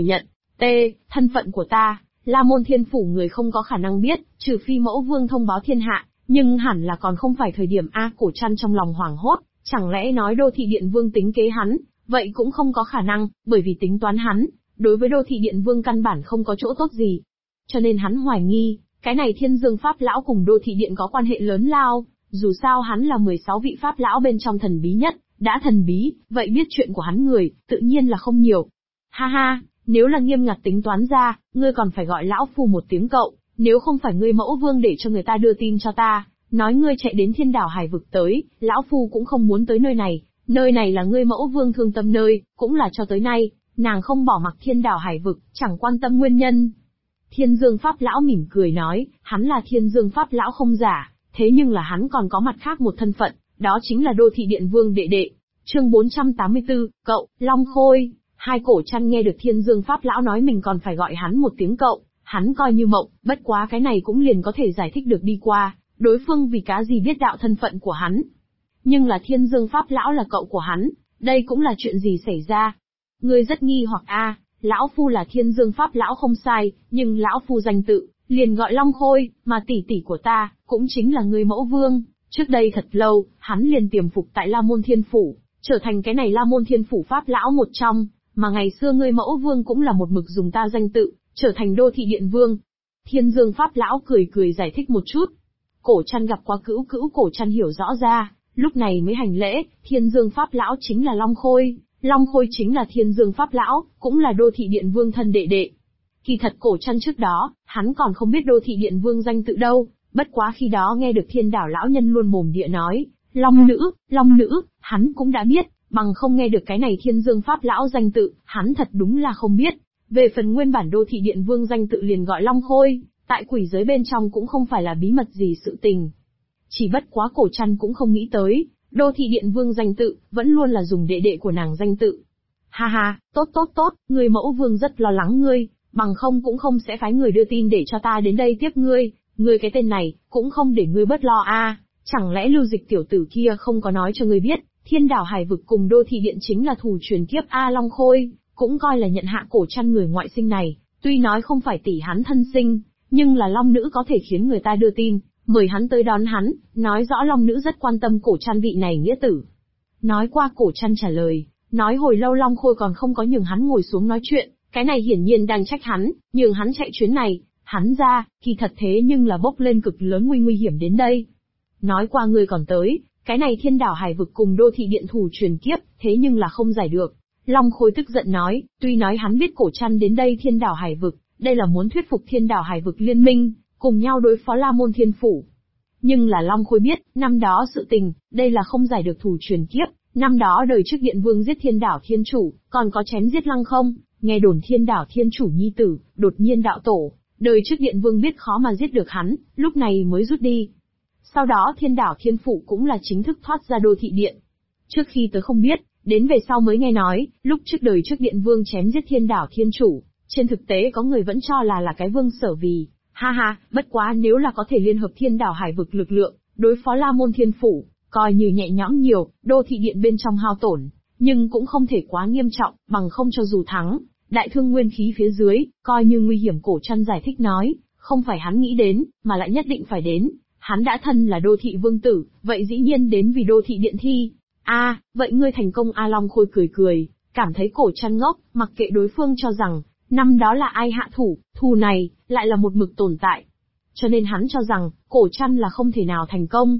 nhận. T. Thân phận của ta, La Môn Thiên Phủ người không có khả năng biết, trừ phi mẫu vương thông báo thiên hạ, nhưng hẳn là còn không phải thời điểm a. Cổ Trăn trong lòng hoảng hốt, chẳng lẽ nói Đô Thị Điện Vương tính kế hắn, vậy cũng không có khả năng, bởi vì tính toán hắn, đối với Đô Thị Điện Vương căn bản không có chỗ tốt gì. Cho nên hắn hoài nghi, cái này Thiên Dương Pháp Lão cùng Đô Thị Điện có quan hệ lớn lao, dù sao hắn là 16 vị Pháp Lão bên trong thần bí nhất, đã thần bí, vậy biết chuyện của hắn người, tự nhiên là không nhiều. Ha ha, nếu là nghiêm ngặt tính toán ra, ngươi còn phải gọi lão phu một tiếng cậu, nếu không phải ngươi mẫu vương để cho người ta đưa tin cho ta, nói ngươi chạy đến Thiên Đảo Hải vực tới, lão phu cũng không muốn tới nơi này là ngươi mẫu vương thương tâm nơi, cũng là cho tới nay, nàng không bỏ mặc Thiên Đảo Hải vực, chẳng quan tâm nguyên nhân. Thiên Dương Pháp Lão mỉm cười nói, hắn là Thiên Dương Pháp Lão không giả, thế nhưng là hắn còn có mặt khác một thân phận, đó chính là Đô Thị Điện Vương đệ đệ. Chương 484, cậu, Long Khôi. Hai Cổ Trăn nghe được Thiên Dương Pháp Lão nói mình còn phải gọi hắn một tiếng cậu, hắn coi như mộng, bất quá cái này cũng liền có thể giải thích được đi qua, đối phương vì cá gì biết đạo thân phận của hắn. Nhưng là Thiên Dương Pháp Lão là cậu của hắn, đây cũng là chuyện gì xảy ra? Ngươi rất nghi hoặc a, lão phu là Thiên Dương Pháp Lão không sai, nhưng lão phu danh tự, liền gọi Long Khôi, mà tỷ tỷ của ta, cũng chính là ngươi mẫu vương. Trước đây thật lâu, hắn liền tiềm phục tại La Môn Thiên Phủ, trở thành cái này La Môn Thiên Phủ Pháp Lão một trong, mà ngày xưa ngươi mẫu vương cũng là một mực dùng ta danh tự, trở thành Đô Thị Điện Vương. Thiên Dương Pháp Lão cười cười giải thích một chút. Cổ Trăn gặp qua cữu Cổ Trăn hiểu rõ ra, lúc này mới hành lễ, Thiên Dương Pháp Lão chính là Long Khôi, Long Khôi chính là Thiên Dương Pháp Lão, cũng là Đô Thị Điện Vương thân đệ đệ. Kỳ thật Cổ Trăn trước đó, hắn còn không biết Đô Thị Điện Vương danh tự đâu, bất quá khi đó nghe được Thiên Đảo Lão Nhân luôn mồm địa nói, Long Nữ, hắn cũng đã biết, bằng không nghe được cái này Thiên Dương Pháp Lão danh tự, hắn thật đúng là không biết. Về phần nguyên bản Đô Thị Điện Vương danh tự liền gọi Long Khôi, tại quỷ giới bên trong cũng không phải là bí mật gì sự tình. Chỉ bất quá Cổ Trăn cũng không nghĩ tới, Đô Thị Điện Vương danh tự, vẫn luôn là dùng đệ đệ của nàng danh tự. Ha ha, tốt, người mẫu vương rất lo lắng ngươi, bằng không cũng không sẽ phái người đưa tin để cho ta đến đây tiếp ngươi cái tên này, cũng không để ngươi bớt lo a. Chẳng lẽ Lưu Dịch tiểu tử kia không có nói cho ngươi biết, Thiên Đảo Hải vực cùng Đô Thị Điện chính là thù truyền kiếp a. Long Khôi, cũng coi là nhận hạ Cổ Trăn người ngoại sinh này, tuy nói không phải tỷ hắn thân sinh, nhưng là Long Nữ có thể khiến người ta đưa tin, mời hắn tới đón hắn, nói rõ Long Nữ rất quan tâm Cổ Trăn vị này nghĩa tử. Nói qua Cổ Trăn trả lời, nói hồi lâu Long Khôi còn không có nhường hắn ngồi xuống nói chuyện, cái này hiển nhiên đang trách hắn, nhường hắn chạy chuyến này, hắn ra, kỳ thật thế nhưng là bốc lên cực lớn nguy hiểm đến đây. Nói qua ngươi còn tới, cái này Thiên Đảo Hải vực cùng Đô Thị Điện thủ truyền kiếp, thế nhưng là không giải được. Long Khôi tức giận nói, tuy nói hắn biết Cổ Trăn đến đây Thiên Đảo Hải vực, đây là muốn thuyết phục Thiên Đảo Hải vực liên minh, cùng nhau đối phó La Môn Thiên Phủ. Nhưng là Long Khôi biết, năm đó sự tình, đây là không giải được thủ truyền kiếp, năm đó đời trước Điện Vương giết Thiên Đảo Thiên Chủ, còn có chém giết Lăng Không, nghe đồn Thiên Đảo Thiên Chủ nhi tử, đột nhiên đạo tổ, đời trước Điện Vương biết khó mà giết được hắn, lúc này mới rút đi. Sau đó Thiên Đảo Thiên Phủ cũng là chính thức thoát ra Đô Thị Điện. Trước khi tớ không biết, đến về sau mới nghe nói, lúc trước đời trước Điện Vương chém giết Thiên Đảo Thiên Chủ, trên thực tế có người vẫn cho là cái Vương Sở Vì. Ha ha, bất quá nếu là có thể liên hợp Thiên Đảo Hải vực lực lượng, đối phó La Môn Thiên Phủ, coi như nhẹ nhõm nhiều, Đô Thị Điện bên trong hao tổn, nhưng cũng không thể quá nghiêm trọng, bằng không cho dù thắng, đại thương nguyên khí phía dưới, coi như nguy hiểm. Cổ Trăn giải thích nói, không phải hắn nghĩ đến, mà lại nhất định phải đến, hắn đã thân là Đô Thị Vương tử, vậy dĩ nhiên đến vì Đô Thị Điện thi. Vậy ngươi thành công a. Long Khôi cười, cảm thấy Cổ Trăn ngốc, mặc kệ đối phương cho rằng, năm đó là ai hạ thủ, thù này, lại là một mực tồn tại. Cho nên hắn cho rằng, Cổ Trăn là không thể nào thành công.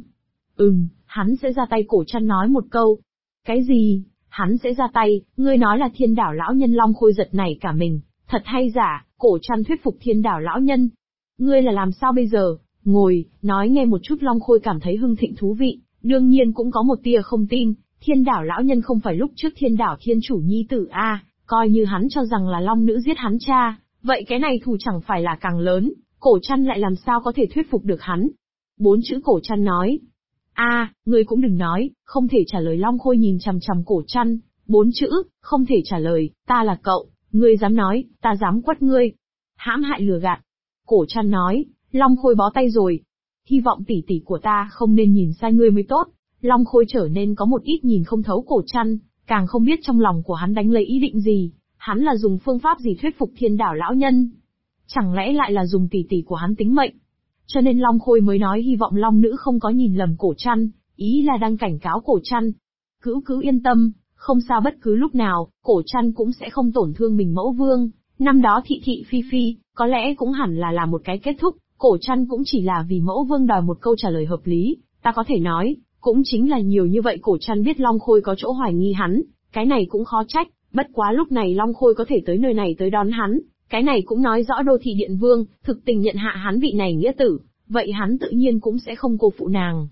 Hắn sẽ ra tay. Cổ Trăn nói một câu. Cái gì? Hắn sẽ ra tay, ngươi nói là Thiên Đảo Lão Nhân? Long Khôi giật nảy cả mình, thật hay giả, Cổ Trăn thuyết phục Thiên Đảo Lão Nhân. Ngươi là làm sao bây giờ? Ngồi, nói nghe một chút. Long Khôi cảm thấy hưng thịnh thú vị, đương nhiên cũng có một tia không tin, Thiên Đảo Lão Nhân không phải lúc trước Thiên Đảo Thiên Chủ nhi tử a. Coi như hắn cho rằng là Long Nữ giết hắn cha, vậy cái này thù chẳng phải là càng lớn, Cổ Trăn lại làm sao có thể thuyết phục được hắn? 4 chữ. Cổ Trăn nói. Ngươi cũng đừng nói, không thể trả lời. Long Khôi nhìn chằm chằm Cổ Trăn, 4 chữ, không thể trả lời, ta là cậu, ngươi dám nói, ta dám quất ngươi. Hãm hại lừa gạt. Cổ Trăn nói, Long Khôi bó tay rồi. Hy vọng tỷ tỷ của ta không nên nhìn sai ngươi mới tốt. Long Khôi trở nên có một ít nhìn không thấu Cổ Trăn, càng không biết trong lòng của hắn đánh lấy ý định gì. hắn là dùng phương pháp gì thuyết phục Thiên Đảo lão nhân? Chẳng lẽ lại là dùng tỷ tỷ của hắn tính mệnh? Cho nên Long Khôi mới nói hy vọng Long Nữ không có nhìn lầm Cổ Trăn, ý là đang cảnh cáo Cổ Trăn. Cứ yên tâm, không sao, bất cứ lúc nào, Cổ Trăn cũng sẽ không tổn thương mình mẫu vương. Năm đó thị thị phi phi, có lẽ cũng hẳn là một cái kết thúc, Cổ Trăn cũng chỉ là vì mẫu vương đòi một câu trả lời hợp lý, ta có thể nói, cũng chính là nhiều như vậy Cổ Trăn biết Long Khôi có chỗ hoài nghi hắn, cái này cũng khó trách, bất quá lúc này Long Khôi có thể tới nơi này tới đón hắn, cái này cũng nói rõ Đô Thị Điện Vương, thực tình nhận hạ hắn vị này nghĩa tử, vậy hắn tự nhiên cũng sẽ không cô phụ nàng.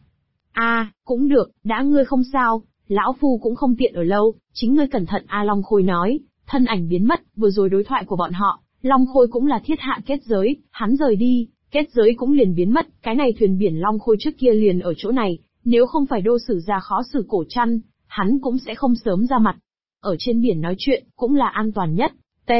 Cũng được, đã ngươi không sao, lão phu cũng không tiện ở lâu, chính ngươi cẩn thận Long Khôi nói, thân ảnh biến mất, vừa rồi đối thoại của bọn họ, Long Khôi cũng là thiết hạ kết giới, hắn rời đi, kết giới cũng liền biến mất, cái này thuyền biển Long Khôi trước kia liền ở chỗ này, nếu không phải Đô Sử gia khó xử Cổ Trăn, hắn cũng sẽ không sớm ra mặt. Ở trên biển nói chuyện, cũng là an toàn nhất.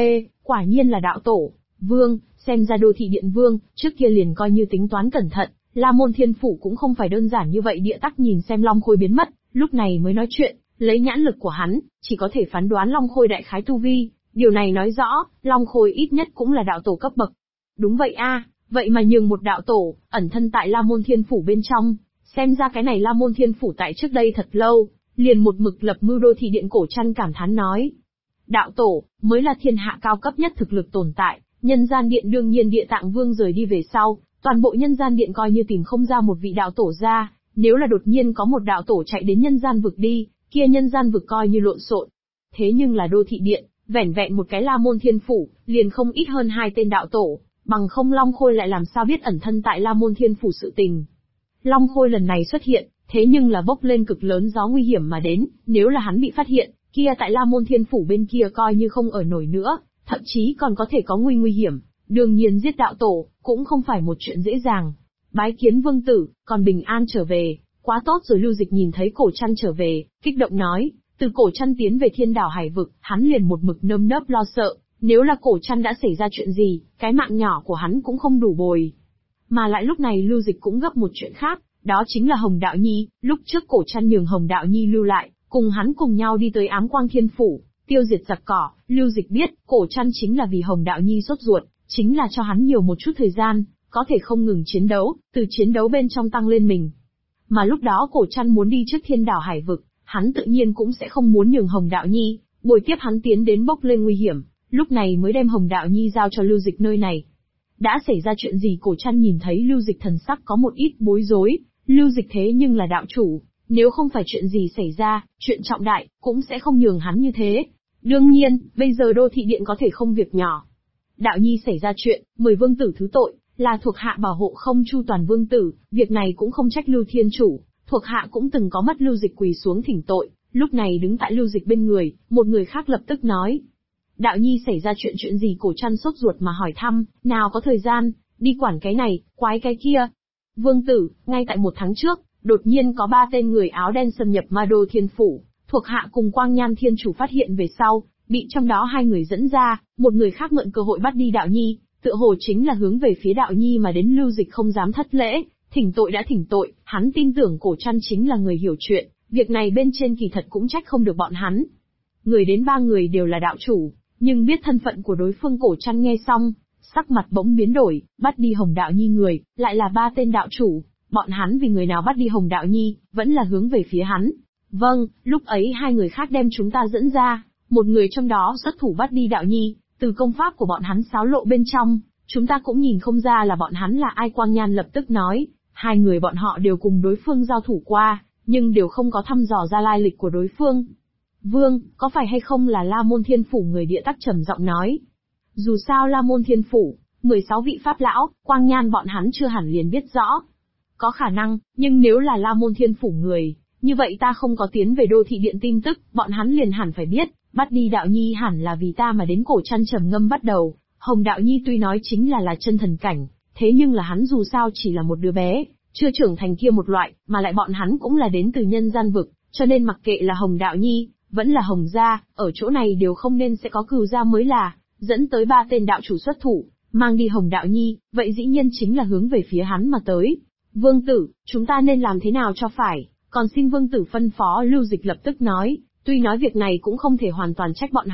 Quả nhiên là đạo tổ. Vương, xem ra Đô Thị Điện Vương, trước kia liền coi như tính toán cẩn thận, La Môn Thiên Phủ cũng không phải đơn giản như vậy. Địa Tắc nhìn xem Long Khôi biến mất, lúc này mới nói chuyện, lấy nhãn lực của hắn, chỉ có thể phán đoán Long Khôi đại khái tu vi, điều này nói rõ, Long Khôi ít nhất cũng là đạo tổ cấp bậc. Đúng vậy vậy mà nhường một đạo tổ, ẩn thân tại La Môn Thiên Phủ bên trong, xem ra cái này La Môn Thiên Phủ tại trước đây thật lâu, liền một mực lập mưu. Đô Thị Điện Cổ Trăn cảm thán nói. Đạo tổ, mới là thiên hạ cao cấp nhất thực lực tồn tại, nhân gian điện đương nhiên Địa Tạng Vương rời đi về sau, toàn bộ nhân gian điện coi như tìm không ra một vị đạo tổ ra, nếu là đột nhiên có một đạo tổ chạy đến nhân gian vực đi, kia nhân gian vực coi như lộn xộn. Thế nhưng là Đô Thị Điện, vẻn vẹn một cái La Môn Thiên Phủ, liền không ít hơn 2 tên đạo tổ, bằng không Long Khôi lại làm sao biết ẩn thân tại La Môn Thiên Phủ sự tình. Long Khôi lần này xuất hiện, thế nhưng là bốc lên cực lớn gió nguy hiểm mà đến, nếu là hắn bị phát hiện, kia tại La Môn Thiên Phủ bên kia coi như không ở nổi nữa, thậm chí còn có thể có nguy hiểm. Đương nhiên giết đạo tổ, cũng không phải một chuyện dễ dàng. Bái kiến vương tử, còn bình an trở về, quá tốt rồi. Lưu Dịch nhìn thấy Cổ Trăn trở về, kích động nói, từ Cổ Trăn tiến về Thiên Đảo Hải Vực, hắn liền một mực nơm nớp lo sợ, nếu là Cổ Trăn đã xảy ra chuyện gì, cái mạng nhỏ của hắn cũng không đủ bồi. Mà lại lúc này Lưu Dịch cũng gấp một chuyện khác, đó chính là Hồng Đạo Nhi, lúc trước Cổ Trăn nhường Hồng Đạo Nhi lưu lại, cùng hắn cùng nhau đi tới Ám Quang Thiên Phủ, tiêu diệt giặc cỏ. Lưu Dịch biết, Cổ Trăn chính là vì Hồng Đạo Nhi sốt ruột, chính là cho hắn nhiều một chút thời gian, có thể không ngừng chiến đấu, từ chiến đấu bên trong tăng lên mình. Mà lúc đó Cổ Trăn muốn đi trước Thiên Đảo Hải Vực, hắn tự nhiên cũng sẽ không muốn nhường Hồng Đạo Nhi, bồi tiếp hắn tiến đến bốc lên nguy hiểm, lúc này mới đem Hồng Đạo Nhi giao cho Lưu Dịch nơi này. Đã xảy ra chuyện gì? Cổ Trăn nhìn thấy Lưu Dịch thần sắc có một ít bối rối, Lưu Dịch thế nhưng là đạo chủ, nếu không phải chuyện gì xảy ra, chuyện trọng đại, cũng sẽ không nhường hắn như thế. Đương nhiên, bây giờ Đô Thị Điện có thể không việc nhỏ. Đạo Nhi xảy ra chuyện, mời vương tử thứ tội, là thuộc hạ bảo hộ không chu toàn vương tử, việc này cũng không trách Lưu Thiên Chủ, thuộc hạ cũng từng có mất. Lưu Dịch quỳ xuống thỉnh tội, lúc này đứng tại Lưu Dịch bên người, một người khác lập tức nói. Đạo Nhi xảy ra chuyện gì? Cổ Trăn sốt ruột mà hỏi thăm, nào có thời gian, đi quản cái này, quái cái kia. Vương tử, ngay tại 1 tháng trước, đột nhiên có 3 tên người áo đen xâm nhập Ma Đô Thiên Phủ, thuộc hạ cùng Quang Nhan Thiên Chủ phát hiện về sau, bị trong đó 2 người dẫn ra, một người khác mượn cơ hội bắt đi Đạo Nhi, tựa hồ chính là hướng về phía Đạo Nhi mà đến. Lưu Dịch không dám thất lễ, thỉnh tội đã thỉnh tội, hắn tin tưởng Cổ Trăn chính là người hiểu chuyện, việc này bên trên kỳ thật cũng trách không được bọn hắn. Người đến 3 người đều là đạo chủ, nhưng biết thân phận của đối phương. Cổ Trăn nghe xong, sắc mặt bỗng biến đổi, bắt đi Hồng Đạo Nhi người, lại là 3 tên đạo chủ, bọn hắn vì người nào bắt đi Hồng Đạo Nhi, vẫn là hướng về phía hắn. Vâng, lúc ấy 2 người khác đem chúng ta dẫn ra, một người trong đó xuất thủ bắt đi Đạo Nhi, từ công pháp của bọn hắn xáo lộ bên trong, chúng ta cũng nhìn không ra là bọn hắn là ai. Quang Nhan lập tức nói, 2 người bọn họ đều cùng đối phương giao thủ qua, nhưng đều không có thăm dò ra lai lịch của đối phương. Vương, có phải hay không là La Môn Thiên Phủ? Người Địa Tắc trầm giọng nói. Dù sao La Môn Thiên Phủ, 16 vị pháp lão, Quang Nhan bọn hắn chưa hẳn liền biết rõ. Có khả năng, nhưng nếu là La Môn Thiên Phủ người, như vậy ta không có tiến về Đô Thị Điện tin tức, bọn hắn liền hẳn phải biết, bắt đi Đạo Nhi hẳn là vì ta mà đến. Cổ Trăn trầm ngâm bắt đầu, Hồng Đạo Nhi tuy nói chính là chân thần cảnh, thế nhưng là hắn dù sao chỉ là một đứa bé, chưa trưởng thành kia một loại, mà lại bọn hắn cũng là đến từ nhân gian vực, cho nên mặc kệ là Hồng Đạo Nhi, vẫn là Hồng gia, ở chỗ này đều không nên sẽ có cừu gia mới là, dẫn tới 3 tên đạo chủ xuất thủ, mang đi Hồng Đạo Nhi, vậy dĩ nhiên chính là hướng về phía hắn mà tới. Vương tử, chúng ta nên làm thế nào cho phải, còn xin vương tử phân phó. Lưu Dịch lập tức nói, tuy nói việc này cũng không thể hoàn toàn trách bọn họ,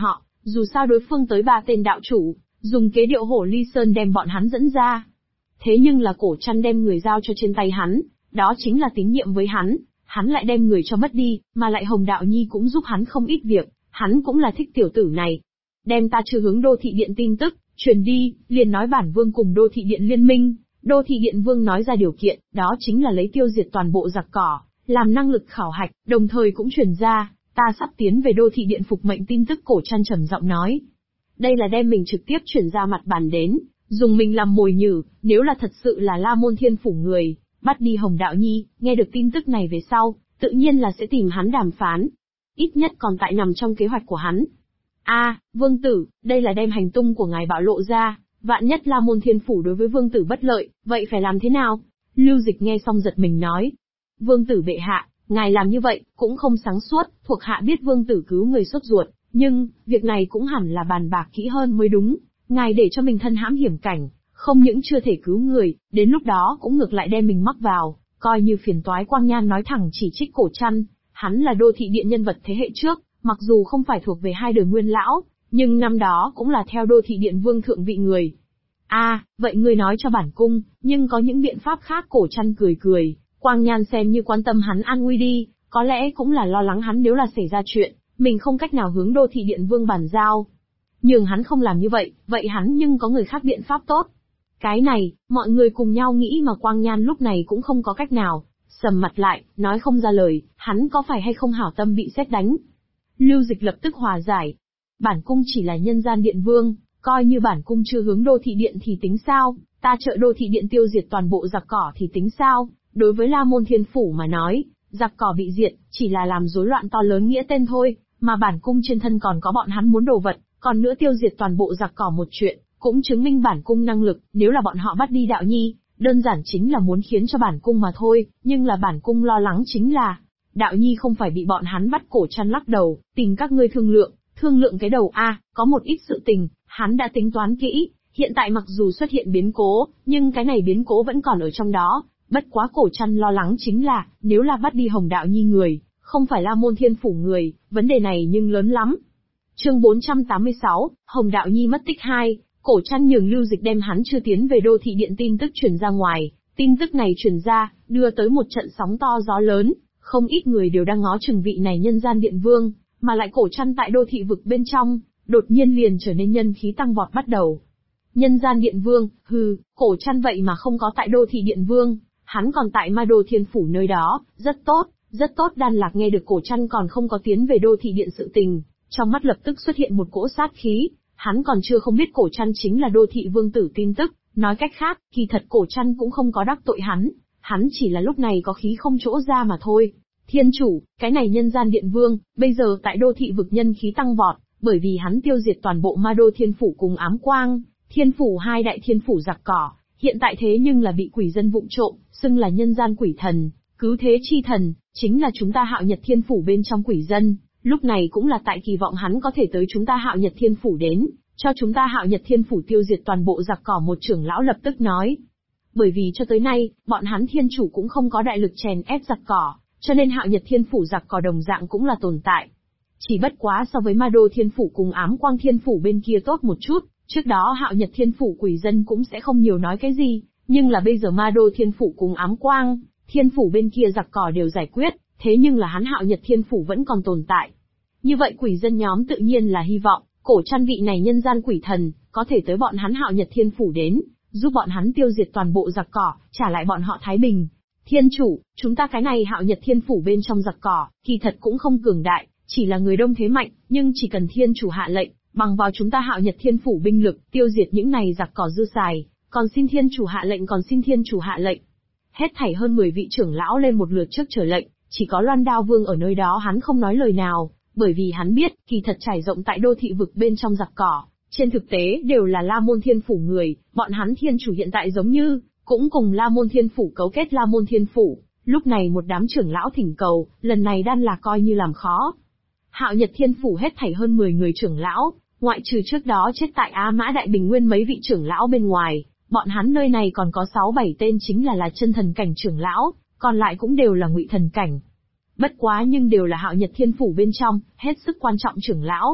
Dù sao đối phương tới 3 tên đạo chủ, dùng kế điệu hổ ly sơn đem bọn hắn dẫn ra. Thế nhưng là Cổ Trăn đem người giao cho trên tay hắn, đó chính là tín nhiệm với hắn lại đem người cho mất đi, mà lại Hồng Đạo Nhi cũng giúp hắn không ít việc, hắn cũng là thích tiểu tử này. Đem ta trừ hướng Đô Thị Điện tin tức, truyền đi, liền nói bản vương cùng Đô Thị Điện liên minh. Đô Thị Điện vương nói ra điều kiện, đó chính là lấy tiêu diệt toàn bộ giặc cỏ, làm năng lực khảo hạch, đồng thời cũng truyền ra, ta sắp tiến về Đô Thị Điện phục mệnh tin tức. Cổ Trăn trầm giọng nói. Đây là đem mình trực tiếp chuyển ra mặt bàn đến, dùng mình làm mồi nhử, nếu là thật sự là La Môn Thiên Phủ người, bắt đi Hồng Đạo Nhi, nghe được tin tức này về sau, tự nhiên là sẽ tìm hắn đàm phán. Ít nhất còn tại nằm trong kế hoạch của hắn. Vương tử, đây là đem hành tung của ngài bạo lộ ra, vạn nhất La Môn Thiên Phủ đối với vương tử bất lợi, vậy phải làm thế nào? Lưu Dịch nghe xong giật mình nói. Vương tử bệ hạ, ngài làm như vậy, cũng không sáng suốt, thuộc hạ biết vương tử cứu người sốt ruột, nhưng, việc này cũng hẳn là bàn bạc kỹ hơn mới đúng. Ngài để cho mình thân hãm hiểm cảnh, không những chưa thể cứu người, đến lúc đó cũng ngược lại đem mình mắc vào, coi như phiền toái. Quang Nhan nói thẳng chỉ trích Cổ Trăn, hắn là Đô Thị Điện nhân vật thế hệ trước, mặc dù không phải thuộc về hai đời nguyên lão, nhưng năm đó cũng là theo Đô Thị Điện vương thượng vị người. Vậy ngươi nói cho bản cung, nhưng có những biện pháp khác? Cổ Trăn cười cười, Quang Nhan xem như quan tâm hắn an nguy đi, có lẽ cũng là lo lắng hắn nếu là xảy ra chuyện, mình không cách nào hướng Đô Thị Điện vương bàn giao. Nhưng hắn không làm như vậy, vậy hắn nhưng có người khác biện pháp tốt. Cái này, mọi người cùng nhau nghĩ mà Quang Nhan lúc này cũng không có cách nào, sầm mặt lại, nói không ra lời, hắn có phải hay không hảo tâm bị sét đánh. Lưu Dịch lập tức hòa giải. Bản cung chỉ là nhân gian điện vương, coi như bản cung chưa hướng Đô Thị Điện thì tính sao, ta trợ Đô Thị Điện tiêu diệt toàn bộ giặc cỏ thì tính sao, đối với La Môn Thiên Phủ mà nói, giặc cỏ bị diệt, chỉ là làm rối loạn to lớn nghĩa tên thôi, mà bản cung trên thân còn có bọn hắn muốn đồ vật, còn nữa tiêu diệt toàn bộ giặc cỏ một chuyện, cũng chứng minh bản cung năng lực. Nếu là bọn họ bắt đi Đạo Nhi, đơn giản chính là muốn khiến cho bản cung mà thôi, nhưng là bản cung lo lắng chính là, Đạo Nhi không phải bị bọn hắn bắt. Cổ Trăn lắc đầu, tìm các ngươi thương lượng cái đầu. Có một ít sự tình, hắn đã tính toán kỹ, hiện tại mặc dù xuất hiện biến cố, nhưng cái này biến cố vẫn còn ở trong đó, bất quá Cổ Trăn lo lắng chính là, nếu là bắt đi Hồng Đạo Nhi người, không phải La Môn Thiên Phủ người, vấn đề này nhưng lớn lắm. Chương 486, Hồng Đạo Nhi mất tích 2, Cổ Trăn nhường Lưu Dịch đem hắn chưa tiến về Đô Thị Điện tin tức truyền ra ngoài, tin tức này truyền ra, đưa tới một trận sóng to gió lớn, không ít người đều đang ngó chừng vị này nhân gian điện vương, mà lại Cổ Trăn tại đô thị vực bên trong, đột nhiên liền trở nên nhân khí tăng vọt bắt đầu. Nhân gian điện vương, Cổ Trăn vậy mà không có tại Đô Thị Điện vương, hắn còn tại Ma Đô Thiên Phủ nơi đó, rất tốt. Đan Lạc nghe được Cổ Trăn còn không có tiến về Đô Thị Điện sự tình, trong mắt lập tức xuất hiện một cỗ sát khí, hắn còn chưa không biết Cổ Trăn chính là Đô Thị Vương tử tin tức, nói cách khác, kỳ thật Cổ Trăn cũng không có đắc tội hắn chỉ là lúc này có khí không chỗ ra mà thôi. Thiên chủ, cái này nhân gian điện vương, bây giờ tại Đô Thị vực nhân khí tăng vọt, bởi vì hắn tiêu diệt toàn bộ Ma Đô Thiên Phủ cùng Ám Quang Thiên Phủ, hai đại thiên phủ giặc cỏ, hiện tại thế nhưng là bị quỷ dân vụng trộm, xưng là nhân gian quỷ thần, cứu thế chi thần, chính là chúng ta Hạo Nhật Thiên Phủ bên trong quỷ dân, lúc này cũng là tại kỳ vọng hắn có thể tới chúng ta Hạo Nhật Thiên Phủ đến, cho chúng ta Hạo Nhật Thiên Phủ tiêu diệt toàn bộ giặc cỏ. Một trưởng lão lập tức nói. Bởi vì cho tới nay, bọn hắn thiên chủ cũng không có đại lực chèn ép giặc cỏ, cho nên Hạo Nhật Thiên Phủ giặc cỏ đồng dạng cũng là tồn tại. Chỉ bất quá so với Ma Đô Thiên Phủ cùng Ám Quang Thiên Phủ bên kia tốt một chút, trước đó Hạo Nhật Thiên Phủ quỷ dân cũng sẽ không nhiều nói cái gì, nhưng là bây giờ Ma Đô Thiên Phủ cùng Ám Quang Thiên Phủ bên kia giặc cỏ đều giải quyết, thế nhưng là hắn Hạo Nhật Thiên Phủ vẫn còn tồn tại. Như vậy quỷ dân nhóm tự nhiên là hy vọng, Cổ Trăn vị này nhân gian quỷ thần, có thể tới bọn hắn Hạo Nhật Thiên Phủ đến, giúp bọn hắn tiêu diệt toàn bộ giặc cỏ, trả lại bọn họ thái bình. Thiên chủ, chúng ta cái này Hạo Nhật Thiên Phủ bên trong giặc cỏ, kỳ thật cũng không cường đại, chỉ là người đông thế mạnh, nhưng chỉ cần thiên chủ hạ lệnh, bằng vào chúng ta Hạo Nhật Thiên Phủ binh lực, tiêu diệt những này giặc cỏ dư xài, còn xin thiên chủ hạ lệnh. Hết thảy hơn 10 vị trưởng lão lên một lượt trước trở lệnh, chỉ có Loan Đao Vương ở nơi đó hắn không nói lời nào, bởi vì hắn biết, kỳ thật trải rộng tại đô thị vực bên trong giặc cỏ, trên thực tế đều là La Môn Thiên Phủ người, bọn hắn thiên chủ hiện tại giống như, cũng cùng La Môn Thiên Phủ cấu kết La Môn Thiên Phủ. Lúc này một đám trưởng lão thỉnh cầu, lần này Đan Lạc coi như làm khó. Hạo Nhật Thiên Phủ hết thảy hơn 10 người trưởng lão, ngoại trừ trước đó chết tại Á Mã Đại Bình Nguyên mấy vị trưởng lão bên ngoài, bọn hắn nơi này còn có 6-7 tên chính là chân thần cảnh trưởng lão, còn lại cũng đều là ngụy thần cảnh. Bất quá nhưng đều là Hạo Nhật Thiên Phủ bên trong, hết sức quan trọng trưởng lão.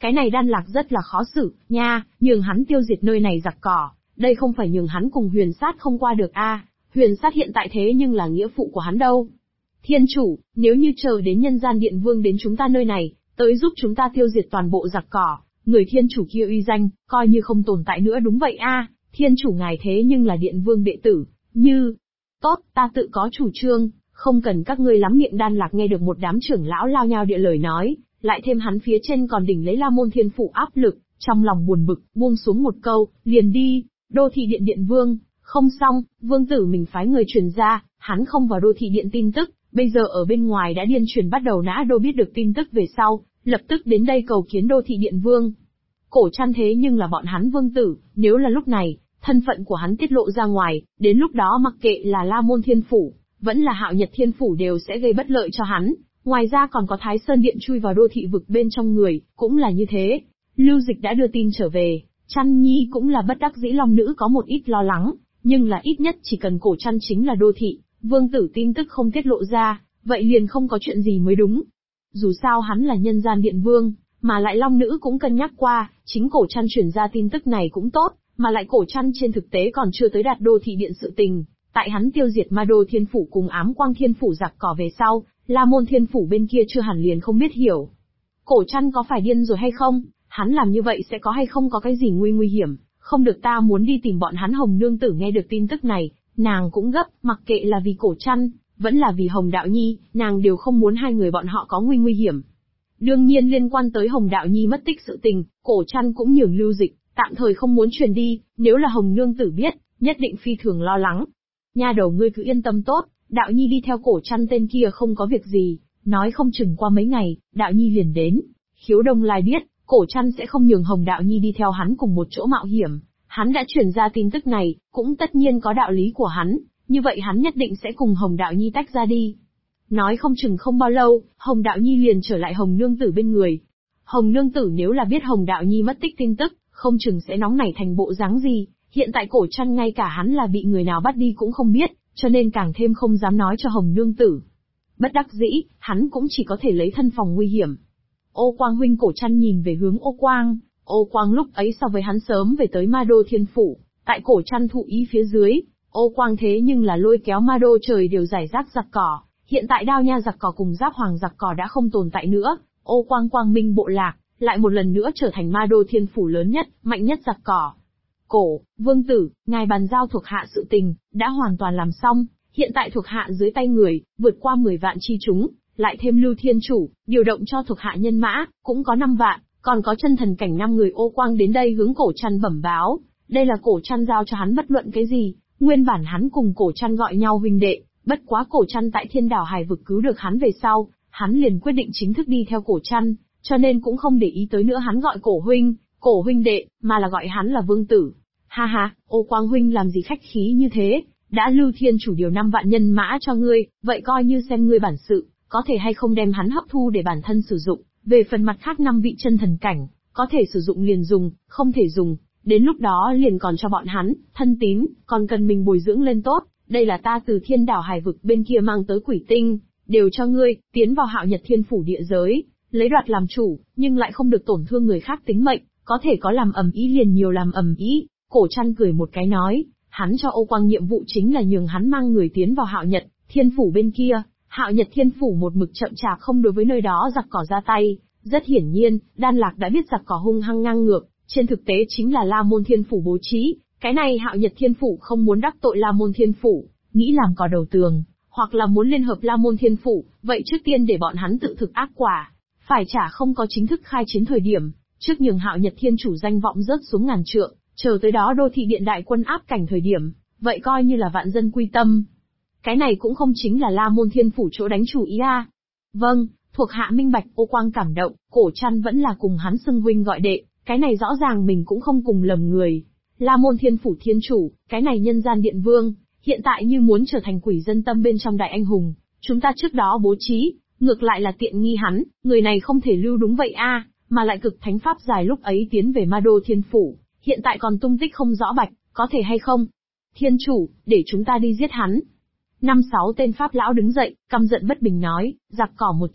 Cái này Đan Lạc rất là khó xử, nha, nhường hắn tiêu diệt nơi này giặc cỏ, đây không phải nhường hắn cùng Huyền Sát không qua được a, Huyền Sát hiện tại thế nhưng là nghĩa phụ của hắn đâu. Thiên chủ, nếu như chờ đến nhân gian điện vương đến chúng ta nơi này, tới giúp chúng ta tiêu diệt toàn bộ giặc cỏ, người thiên chủ kia uy danh, coi như không tồn tại nữa đúng vậy a, thiên chủ ngài thế nhưng là điện vương đệ tử, như... Tốt, ta tự có chủ trương, không cần các ngươi lắm miệng. Đan Lạc nghe được một đám trưởng lão lao nhao địa lời nói, lại thêm hắn phía trên còn đỉnh lấy La Môn Thiên Phủ áp lực, trong lòng buồn bực, buông xuống một câu, liền đi, đô thị điện điện vương, không xong, vương tử mình phái người truyền ra, hắn không vào đô thị điện tin tức, bây giờ ở bên ngoài đã điên truyền bắt đầu nã đô biết được tin tức về sau, lập tức đến đây cầu kiến đô thị điện vương. Cổ Trăn thế nhưng là bọn hắn vương tử, nếu là lúc này, thân phận của hắn tiết lộ ra ngoài, đến lúc đó mặc kệ là La Môn Thiên Phủ, vẫn là Hạo Nhật Thiên Phủ đều sẽ gây bất lợi cho hắn. Ngoài ra còn có Thái Sơn Điện chui vào đô thị vực bên trong người, cũng là như thế. Lưu Dịch đã đưa tin trở về, Trăn Nhi cũng là bất đắc dĩ long nữ có một ít lo lắng, nhưng là ít nhất chỉ cần Cổ Trăn chính là đô thị, vương tử tin tức không tiết lộ ra, vậy liền không có chuyện gì mới đúng. Dù sao hắn là nhân gian điện vương, mà lại long nữ cũng cân nhắc qua, chính Cổ Trăn chuyển ra tin tức này cũng tốt, mà lại Cổ Trăn trên thực tế còn chưa tới đạt đô thị điện sự tình. Tại hắn tiêu diệt Ma Đô Thiên Phủ cùng Ám Quang Thiên Phủ giặc cỏ về sau, La Môn Thiên Phủ bên kia chưa hẳn liền không biết hiểu. Cổ Trăn có phải điên rồi hay không? Hắn làm như vậy sẽ có hay không có cái gì nguy hiểm? Không được, ta muốn đi tìm bọn hắn. Hồng nương tử nghe được tin tức này, nàng cũng gấp, mặc kệ là vì Cổ Trăn, vẫn là vì Hồng Đạo Nhi, nàng đều không muốn hai người bọn họ có nguy hiểm. Đương nhiên liên quan tới Hồng Đạo Nhi mất tích sự tình, Cổ Trăn cũng nhường Lưu Dịch, tạm thời không muốn truyền đi, nếu là Hồng nương tử biết, nhất định phi thường lo lắng. Nha đầu ngươi cứ yên tâm tốt, Đạo Nhi đi theo Cổ Trăn tên kia không có việc gì, nói không chừng qua mấy ngày, Đạo Nhi liền đến. Khiếu Đông Lai biết, Cổ Trăn sẽ không nhường Hồng Đạo Nhi đi theo hắn cùng một chỗ mạo hiểm, hắn đã truyền ra tin tức này, cũng tất nhiên có đạo lý của hắn, như vậy hắn nhất định sẽ cùng Hồng Đạo Nhi tách ra đi. Nói không chừng không bao lâu, Hồng Đạo Nhi liền trở lại Hồng nương tử bên người. Hồng nương tử nếu là biết Hồng Đạo Nhi mất tích tin tức, không chừng sẽ nóng nảy thành bộ dáng gì. Hiện tại Cổ Trăn ngay cả hắn là bị người nào bắt đi cũng không biết, cho nên càng thêm không dám nói cho Hồng nương tử. Bất đắc dĩ, hắn cũng chỉ có thể lấy thân phòng nguy hiểm. Ô Quang huynh. Cổ Trăn nhìn về hướng Ô Quang. Ô Quang lúc ấy so với hắn sớm về tới Ma Đô Thiên Phủ, tại Cổ Trăn thụ ý phía dưới, Ô Quang thế nhưng là lôi kéo Ma Đô trời đều giải rác giặc cỏ. Hiện tại Đao Nha giặc cỏ cùng Giáp Hoàng giặc cỏ đã không tồn tại nữa, Ô Quang quang minh bộ lạc, lại một lần nữa trở thành Ma Đô Thiên Phủ lớn nhất, mạnh nhất giặc cỏ. Cổ, vương tử, ngài bàn giao thuộc hạ sự tình, đã hoàn toàn làm xong, hiện tại thuộc hạ dưới tay người, vượt qua 10 vạn chi chúng, lại thêm Lưu Thiên Chủ, điều động cho thuộc hạ nhân mã, cũng có 5 vạn, còn có chân thần cảnh 5 người. Ô Quang đến đây hướng Cổ Trăn bẩm báo, đây là Cổ Trăn giao cho hắn bất luận cái gì, nguyên bản hắn cùng Cổ Trăn gọi nhau huynh đệ, bất quá Cổ Trăn tại Thiên Đảo Hải vực cứu được hắn về sau, hắn liền quyết định chính thức đi theo Cổ Trăn, cho nên cũng không để ý tới nữa hắn gọi Cổ huynh, Cổ huynh đệ, mà là gọi hắn là vương tử. Ha ha, Ô Quang huynh làm gì khách khí như thế, đã Lưu Thiên Chủ điều 5 vạn nhân mã cho ngươi, vậy coi như xem ngươi bản sự, có thể hay không đem hắn hấp thu để bản thân sử dụng, về phần mặt khác 5 vị chân thần cảnh, có thể sử dụng liền dùng, không thể dùng, đến lúc đó liền còn cho bọn hắn, thân tín, còn cần mình bồi dưỡng lên tốt, đây là ta từ Thiên Đảo Hải vực bên kia mang tới Quỷ Tinh, đều cho ngươi, tiến vào Hạo Nhật Thiên Phủ địa giới, lấy đoạt làm chủ, nhưng lại không được tổn thương người khác tính mệnh, có thể có làm ầm ĩ liền nhiều làm ầm ĩ. Cổ Trăn cười một cái nói, hắn cho Ô Quang nhiệm vụ chính là nhường hắn mang người tiến vào Hạo Nhật Thiên Phủ bên kia. Hạo Nhật Thiên Phủ một mực chậm chạp không đối với nơi đó giặc cỏ ra tay, rất hiển nhiên, Đan Lạc đã biết giặc cỏ hung hăng ngang ngược, trên thực tế chính là La Môn Thiên Phủ bố trí, cái này Hạo Nhật Thiên Phủ không muốn đắc tội La Môn Thiên Phủ, nghĩ làm cỏ đầu tường, hoặc là muốn liên hợp La Môn Thiên Phủ, vậy trước tiên để bọn hắn tự thực ác quả, phải trả không có chính thức khai chiến thời điểm, trước nhường Hạo Nhật Thiên Chủ danh vọng rớt xuống ngàn trượng, chờ tới đó đô thị điện đại quân áp cảnh thời điểm, vậy coi như là vạn dân quy tâm. Cái này cũng không chính là La Môn Thiên Phủ chỗ đánh chủ ý a. Vâng, thuộc hạ minh bạch. Ô Quang cảm động, Cổ Trăn vẫn là cùng hắn xưng huynh gọi đệ, cái này rõ ràng mình cũng không cùng lầm người. La Môn Thiên Phủ Thiên Chủ, cái này nhân gian điện vương, hiện tại như muốn trở thành quỷ dân tâm bên trong đại anh hùng, chúng ta trước đó bố trí, ngược lại là tiện nghi hắn, người này không thể lưu đúng vậy a, mà lại cực thánh pháp dài lúc ấy tiến về Ma Đô Thiên Phủ, hiện tại còn tung tích không rõ bạch, có thể hay không? Thiên Chủ, để chúng ta đi giết hắn. 5-6 tên pháp lão đứng dậy, căm giận bất bình nói, giặc cỏ một chuyện,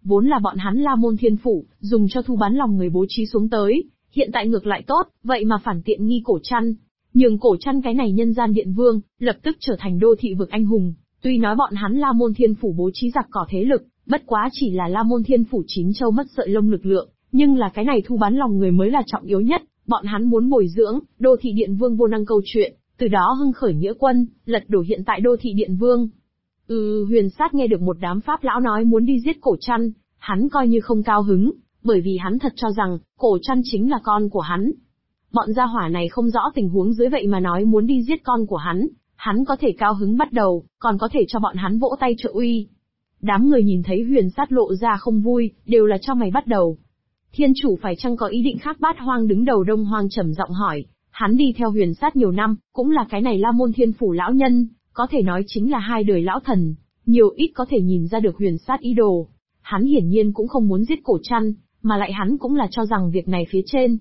Vốn là bọn hắn La Môn Thiên Phủ, dùng cho thu bán lòng người bố trí xuống tới, hiện tại ngược lại tốt, vậy mà phản tiện nghi Cổ Trăn. Nhường Cổ Trăn cái này nhân gian điện vương, lập tức trở thành đô thị vực anh hùng. Tuy nói bọn hắn La Môn Thiên Phủ bố trí giặc cỏ thế lực, bất quá chỉ là La Môn Thiên Phủ chín châu mất sợi lông lực lượng, nhưng là cái này thu bán lòng người mới là trọng yếu nhất, bọn hắn muốn bồi dưỡng, đô thị điện vương vô năng câu chuyện, từ đó hưng khởi nghĩa quân, lật đổ hiện tại đô thị điện vương. Huyền Sát nghe được một đám pháp lão nói muốn đi giết Cổ Trăn, hắn coi như không cao hứng, bởi vì hắn thật cho rằng, Cổ Trăn chính là con của hắn. Bọn gia hỏa này không rõ tình huống dưới vậy mà nói muốn đi giết con của hắn có thể cao hứng bắt đầu, còn có thể cho bọn hắn vỗ tay trợ uy. Đám người nhìn thấy Huyền Sát lộ ra không vui, đều là cho mày bắt đầu. Thiên chủ phải chăng có ý định khác? Bát Hoang đứng đầu Đông Hoang trầm giọng hỏi, hắn đi theo Huyền Sát nhiều năm, cũng là cái này La Môn Thiên Phủ lão nhân, có thể nói chính là hai đời lão thần, nhiều ít có thể nhìn ra được Huyền Sát ý đồ. Hắn hiển nhiên cũng không muốn giết Cổ Trăn, mà lại hắn cũng là cho rằng việc này phía trên,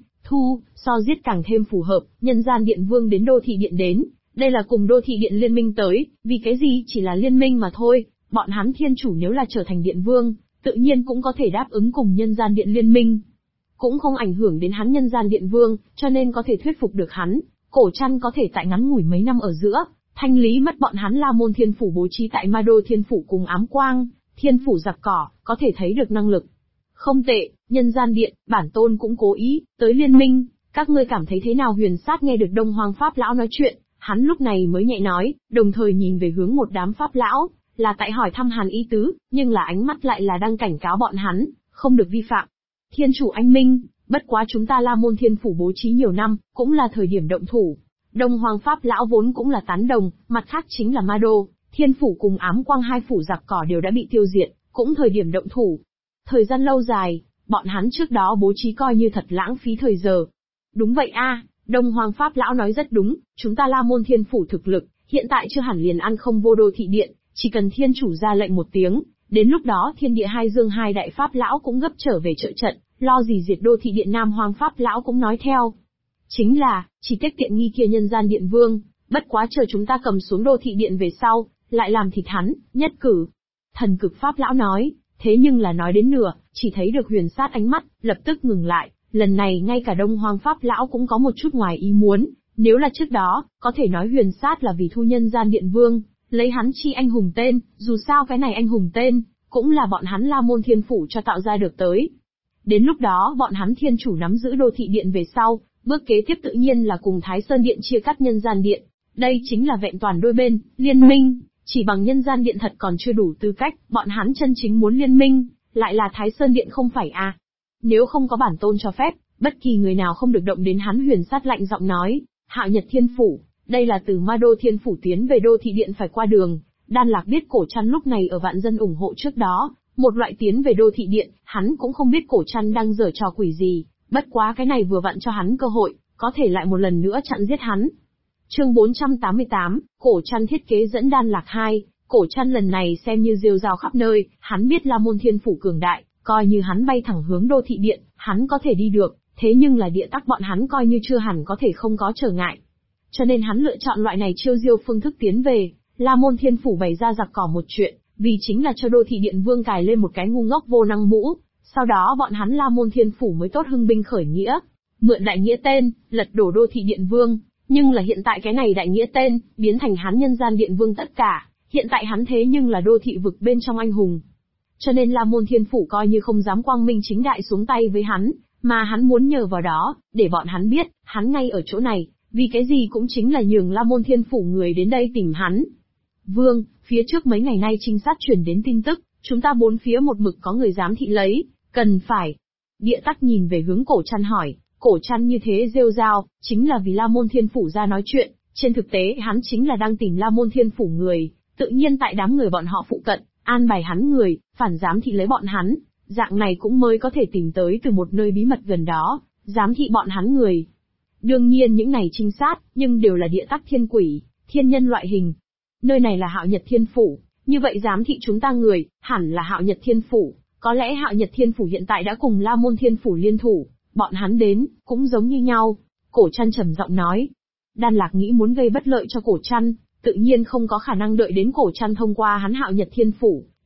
so giết càng thêm phù hợp, nhân gian điện vương đến đô thị điện đến, đây là cùng đô thị điện liên minh tới, vì cái gì chỉ là liên minh mà thôi, bọn hắn thiên chủ nếu là trở thành điện vương, tự nhiên cũng có thể đáp ứng cùng nhân gian điện liên minh. Cũng không ảnh hưởng đến hắn nhân gian điện vương, cho nên có thể thuyết phục được hắn, Cổ Trăn có thể tại ngắn ngủi mấy năm ở giữa, thanh lý mất bọn hắn La Môn Thiên Phủ bố trí tại Ma Đô Thiên Phủ cùng Ám Quang, Thiên Phủ giặc cỏ, có thể thấy được năng lực. Không tệ, nhân gian điện, bản tôn cũng cố ý, tới liên minh, các ngươi cảm thấy thế nào? Huyền Sát nghe được Đông Hoang Pháp Lão nói chuyện, hắn lúc này mới nhẹ nói, đồng thời nhìn về hướng một đám Pháp Lão, là tại hỏi thăm hắn ý tứ, nhưng là ánh mắt lại là đang cảnh cáo bọn hắn, không được vi phạm. Thiên chủ anh minh, bất quá chúng ta La Môn Thiên Phủ bố trí nhiều năm, cũng là thời điểm động thủ. Đông Hoang Pháp Lão vốn cũng là tán đồng, mặt khác chính là Ma Đô, Thiên Phủ cùng Ám Quang hai phủ giặc cỏ đều đã bị tiêu diệt, cũng thời điểm động thủ. Thời gian lâu dài, bọn hắn trước đó bố trí coi như thật lãng phí thời giờ. Đúng vậy a, Đông Hoang Pháp Lão nói rất đúng, chúng ta La Môn Thiên Phủ thực lực, hiện tại chưa hẳn liền ăn không vô đô thị điện, chỉ cần thiên chủ ra lệnh một tiếng, đến lúc đó thiên địa hai dương hai đại Pháp Lão cũng gấp trở về trợ trận, lo gì diệt đô thị điện. Nam Hoang Pháp Lão cũng nói theo. Chính là, chỉ tiếc tiện nghi kia nhân gian điện vương, bất quá chờ chúng ta cầm xuống đô thị điện về sau, lại làm thịt hắn, nhất cử. Thần Cực Pháp Lão nói, thế nhưng là nói đến nửa, chỉ thấy được Huyền Sát ánh mắt, lập tức ngừng lại, lần này ngay cả Đông Hoang Pháp Lão cũng có một chút ngoài ý muốn, nếu là trước đó, có thể nói Huyền Sát là vì thu nhân gian điện vương, lấy hắn chi anh hùng tên, dù sao cái này anh hùng tên, cũng là bọn hắn La Môn Thiên Phủ cho tạo ra được tới. Đến lúc đó bọn hắn thiên chủ nắm giữ đô thị điện về sau, bước kế tiếp tự nhiên là cùng Thái Sơn Điện chia cắt nhân gian điện, đây chính là vẹn toàn đôi bên, liên minh. Chỉ bằng nhân gian điện thật còn chưa đủ tư cách, bọn hắn chân chính muốn liên minh, lại là Thái Sơn Điện không phải à. Nếu không có bản tôn cho phép, bất kỳ người nào không được động đến hắn. Huyền Sát lạnh giọng nói, Hạo Nhật Thiên Phủ, đây là từ Ma Đô Thiên Phủ tiến về đô thị điện phải qua đường. Đan Lạc biết Cổ Trăn lúc này ở vạn dân ủng hộ trước đó, một loại tiến về đô thị điện, hắn cũng không biết Cổ Trăn đang giở trò quỷ gì, bất quá cái này vừa vặn cho hắn cơ hội, có thể lại một lần nữa chặn giết hắn. Chương 488, Cổ Trăn thiết kế dẫn Đan Lạc 2, Cổ Trăn lần này xem như rêu rao khắp nơi, hắn biết La Môn Thiên Phủ cường đại, coi như hắn bay thẳng hướng đô thị điện, hắn có thể đi được, thế nhưng là địa tắc bọn hắn coi như chưa hẳn có thể không có trở ngại. Cho nên hắn lựa chọn loại này chiêu diêu phương thức tiến về, La Môn Thiên Phủ bày ra giặc cỏ một chuyện, vì chính là cho đô thị điện vương cài lên một cái ngu ngốc vô năng mũ, sau đó bọn hắn La Môn Thiên Phủ mới tốt hưng binh khởi nghĩa, mượn đại nghĩa tên, lật đổ đô thị điện vương. Nhưng là hiện tại cái này đại nghĩa tên, biến thành hắn nhân gian điện vương tất cả, hiện tại hắn thế nhưng là đô thị vực bên trong anh hùng. Cho nên La Môn Thiên Phủ coi như không dám quang minh chính đại xuống tay với hắn, mà hắn muốn nhờ vào đó, để bọn hắn biết, hắn ngay ở chỗ này, vì cái gì cũng chính là nhường La Môn Thiên Phủ người đến đây tìm hắn. Vương, phía trước mấy ngày nay trinh sát truyền đến tin tức, chúng ta bốn phía một mực có người giám thị lấy, cần phải. Địa Tắc nhìn về hướng Cổ Trăn hỏi. Cổ Trăn như thế rêu rao, chính là vì La Môn Thiên Phủ ra nói chuyện, trên thực tế hắn chính là đang tìm La Môn Thiên Phủ người, tự nhiên tại đám người bọn họ phụ cận, an bài hắn người, phản giám thị lấy bọn hắn, dạng này cũng mới có thể tìm tới từ một nơi bí mật gần đó, giám thị bọn hắn người. Đương nhiên những này trinh sát, nhưng đều là địa tắc thiên quỷ, thiên nhân loại hình. Nơi này là Hạo Nhật Thiên Phủ, như vậy giám thị chúng ta người, hẳn là Hạo Nhật Thiên Phủ, có lẽ Hạo Nhật Thiên Phủ hiện tại đã cùng La Môn Thiên Phủ liên thủ. Bọn hắn đến, cũng giống như nhau. Cổ Trăn trầm giọng nói. Đan Lạc nghĩ muốn gây bất lợi cho Cổ Trăn, tự nhiên không có khả năng đợi đến Cổ Trăn thông qua hắn Hạo Nhật Thiên Phủ,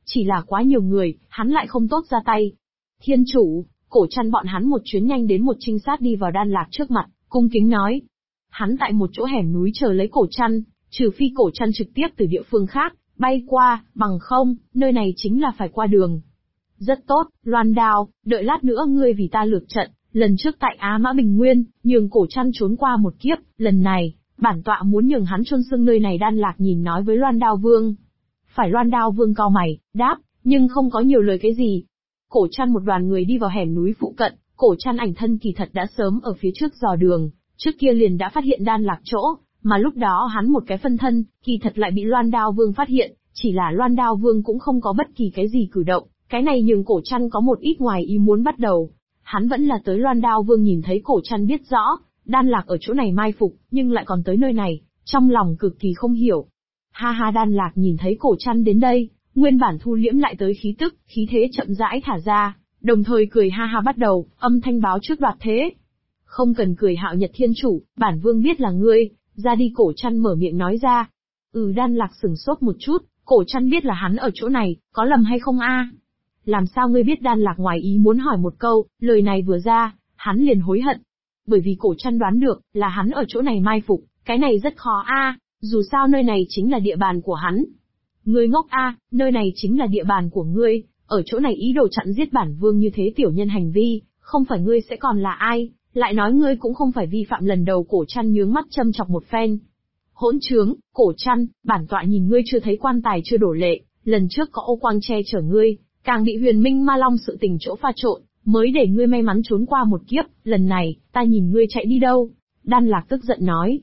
chỉ là quá nhiều người, hắn lại không tốt ra tay. Thiên chủ, Cổ Trăn bọn hắn một chuyến nhanh đến một trinh sát đi vào Đan Lạc trước mặt, cung kính nói. Hắn tại một chỗ hẻm núi chờ lấy Cổ Trăn, trừ phi Cổ Trăn trực tiếp từ địa phương khác bay qua, bằng không, nơi này chính là phải qua đường. Rất tốt, Loan Đao, đợi lát nữa ngươi vì ta lược trận, lần trước tại Á Mã Bình Nguyên, nhường Cổ Trăn trốn qua một kiếp, lần này, bản tọa muốn nhường hắn chôn xương nơi này. Đan Lạc nhìn nói với Loan Đao Vương. Phải. Loan Đao Vương cau mày, đáp, nhưng không có nhiều lời cái gì. Cổ Trăn một đoàn người đi vào hẻm núi phụ cận, Cổ Trăn ảnh thân kỳ thật đã sớm ở phía trước dò đường, trước kia liền đã phát hiện Đan Lạc chỗ, mà lúc đó hắn một cái phân thân, kỳ thật lại bị Loan Đao Vương phát hiện, chỉ là Loan Đao Vương cũng không có bất kỳ cái gì cử động, cái này nhường Cổ Trăn có một ít ngoài ý muốn bắt đầu. Hắn vẫn là tới Loan Đao Vương nhìn thấy Cổ Trăn biết rõ, Đan Lạc ở chỗ này mai phục, nhưng lại còn tới nơi này, trong lòng cực kỳ không hiểu. Ha ha, Đan Lạc nhìn thấy Cổ Trăn đến đây, nguyên bản thu liễm lại tới khí tức, khí thế chậm rãi thả ra, đồng thời cười ha ha bắt đầu, âm thanh báo trước đoạt thế. Không cần cười, Hạo Nhật Thiên Chủ, bản vương biết là ngươi, ra đi. Cổ Trăn mở miệng nói ra. Đan Lạc sửng sốt một chút, Cổ Trăn biết là hắn ở chỗ này, có lầm hay không a? Làm sao ngươi biết? Đan Lạc ngoài ý muốn hỏi một câu, lời này vừa ra, hắn liền hối hận. Bởi vì Cổ Trăn đoán được, là hắn ở chỗ này mai phục, cái này rất khó a, dù sao nơi này chính là địa bàn của hắn. Ngươi ngốc a, nơi này chính là địa bàn của ngươi, ở chỗ này ý đồ chặn giết bản vương như thế tiểu nhân hành vi, không phải ngươi sẽ còn là ai, lại nói ngươi cũng không phải vi phạm lần đầu. Cổ Trăn nhướng mắt châm chọc một phen. Hỗn trướng, Cổ Trăn, bản tọa nhìn ngươi chưa thấy quan tài chưa đổ lệ, lần trước có ô quang che chở ngươi, càng bị Huyền Minh Ma Long sự tình chỗ pha trộn, mới để ngươi may mắn trốn qua một kiếp, lần này, ta nhìn ngươi chạy đi đâu? Đan Lạc tức giận nói.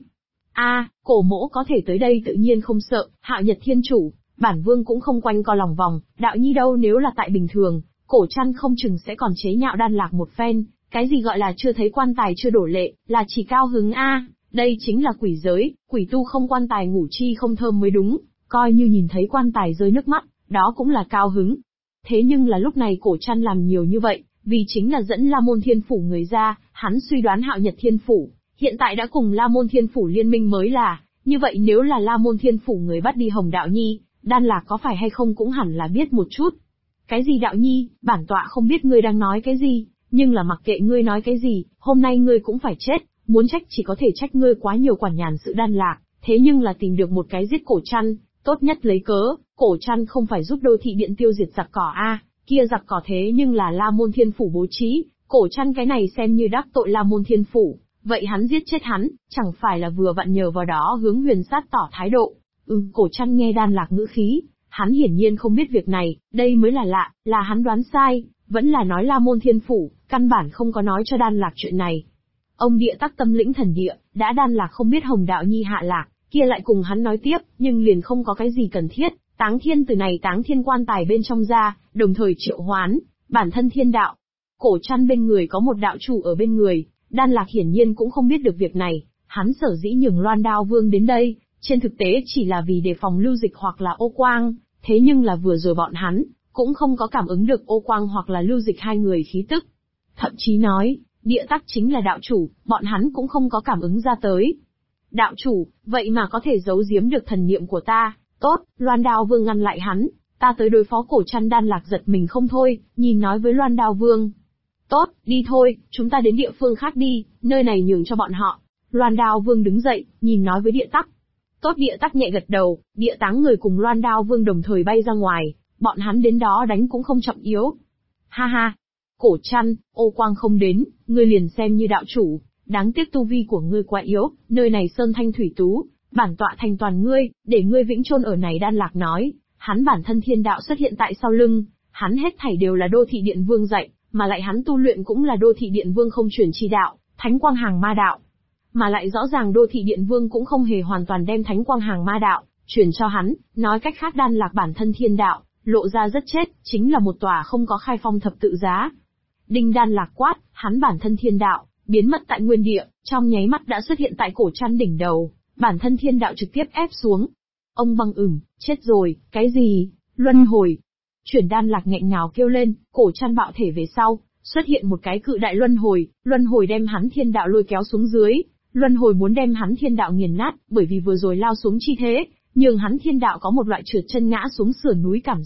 Cổ mỗ có thể tới đây tự nhiên không sợ, Hạo Nhật Thiên Chủ, bản vương cũng không quanh co lòng vòng, đạo nhi đâu nếu là tại bình thường, Cổ Trăn không chừng sẽ còn chế nhạo Đan Lạc một phen, cái gì gọi là chưa thấy quan tài chưa đổ lệ, là chỉ cao hứng đây chính là quỷ giới, quỷ tu không quan tài ngủ chi không thơm mới đúng, coi như nhìn thấy quan tài rơi nước mắt, đó cũng là cao hứng. Thế nhưng là lúc này Cổ Trăn làm nhiều như vậy, vì chính là dẫn La Môn Thiên Phủ người ra, hắn suy đoán Hạo Nhật Thiên Phủ, hiện tại đã cùng La Môn Thiên Phủ liên minh mới là, như vậy nếu là La Môn Thiên Phủ người bắt đi Hồng Đạo Nhi, Đan Lạc có phải hay không cũng hẳn là biết một chút. Cái gì Đạo Nhi, bản tọa không biết ngươi đang nói cái gì, nhưng là mặc kệ ngươi nói cái gì, hôm nay ngươi cũng phải chết, muốn trách chỉ có thể trách ngươi quá nhiều quản nhàn sự. Đan Lạc, thế nhưng là tìm được một cái giết Cổ Trăn, tốt nhất lấy cớ, Cổ Trăn không phải giúp Đô Thị Điện tiêu diệt giặc cỏ kia giặc cỏ thế nhưng là La Môn Thiên Phủ bố trí, Cổ Trăn cái này xem như đắc tội La Môn Thiên Phủ, vậy hắn giết chết hắn, chẳng phải là vừa vặn nhờ vào đó hướng Huyền Sát tỏ thái độ. Cổ Trăn nghe Đan Lạc ngữ khí, hắn hiển nhiên không biết việc này, đây mới là lạ, là hắn đoán sai, vẫn là nói La Môn Thiên Phủ, căn bản không có nói cho Đan Lạc chuyện này. Ông Địa Tắc Tâm Lĩnh Thần Địa, đã Đan Lạc không biết Hồng Đạo Nhi hạ lạc, kia lại cùng hắn nói tiếp, nhưng liền không có cái gì cần thiết, Táng Thiên từ này Táng Thiên quan tài bên trong ra, đồng thời triệu hoán, bản thân thiên đạo. Cổ Trăn bên người có một đạo chủ ở bên người, Đan Lạc hiển nhiên cũng không biết được việc này, hắn sở dĩ nhường Loan Đao Vương đến đây, trên thực tế chỉ là vì đề phòng lưu dịch hoặc là ô quang, thế nhưng là vừa rồi bọn hắn, cũng không có cảm ứng được ô quang hoặc là lưu dịch hai người khí tức. Thậm chí nói, Địa Tắc chính là đạo chủ, bọn hắn cũng không có cảm ứng ra tới. Đạo chủ, vậy mà có thể giấu giếm được thần niệm của ta, tốt, Loan Đao Vương ngăn lại hắn, ta tới đối phó Cổ Trăn. Đan Lạc giật mình không thôi, nhìn nói với Loan Đao Vương. Tốt, đi thôi, chúng ta đến địa phương khác đi, nơi này nhường cho bọn họ. Loan Đao Vương đứng dậy, nhìn nói với Địa Tắc. Tốt. Địa Tắc nhẹ gật đầu, Địa Táng người cùng Loan Đao Vương đồng thời bay ra ngoài, bọn hắn đến đó đánh cũng không trọng yếu. Ha ha, Cổ Trăn, ô quang không đến, ngươi liền xem như đạo chủ, đáng tiếc tu vi của ngươi quá yếu, nơi này sơn thanh thủy tú, bản tọa thành toàn ngươi, để ngươi vĩnh chôn ở này. Đan Lạc nói, hắn bản thân thiên đạo xuất hiện tại sau lưng, hắn hết thảy đều là Đô Thị Điện Vương dạy, mà lại hắn tu luyện cũng là Đô Thị Điện Vương không truyền chi đạo, Thánh Quang Hàng Ma Đạo. Mà lại rõ ràng Đô Thị Điện Vương cũng không hề hoàn toàn đem Thánh Quang Hàng Ma Đạo truyền cho hắn, nói cách khác Đan Lạc bản thân thiên đạo, lộ ra rất chết, chính là một tòa không có khai phong thập tự giá. Đinh. Đan Lạc quát, hắn bản thân thiên đạo, biến mất tại nguyên địa, trong nháy mắt đã xuất hiện tại Cổ Trăn đỉnh đầu, bản thân thiên đạo trực tiếp ép xuống. Ông băng chết rồi, cái gì? Luân hồi. Chuyển. Đan Lạc nghẹn ngào kêu lên, Cổ Trăn bạo thể về sau, xuất hiện một cái cự đại luân hồi đem hắn thiên đạo lôi kéo xuống dưới, luân hồi muốn đem hắn thiên đạo nghiền nát, bởi vì vừa rồi lao xuống chi thế, nhường hắn thiên đạo có một loại trượt chân ngã xuống sườn núi cảm giác,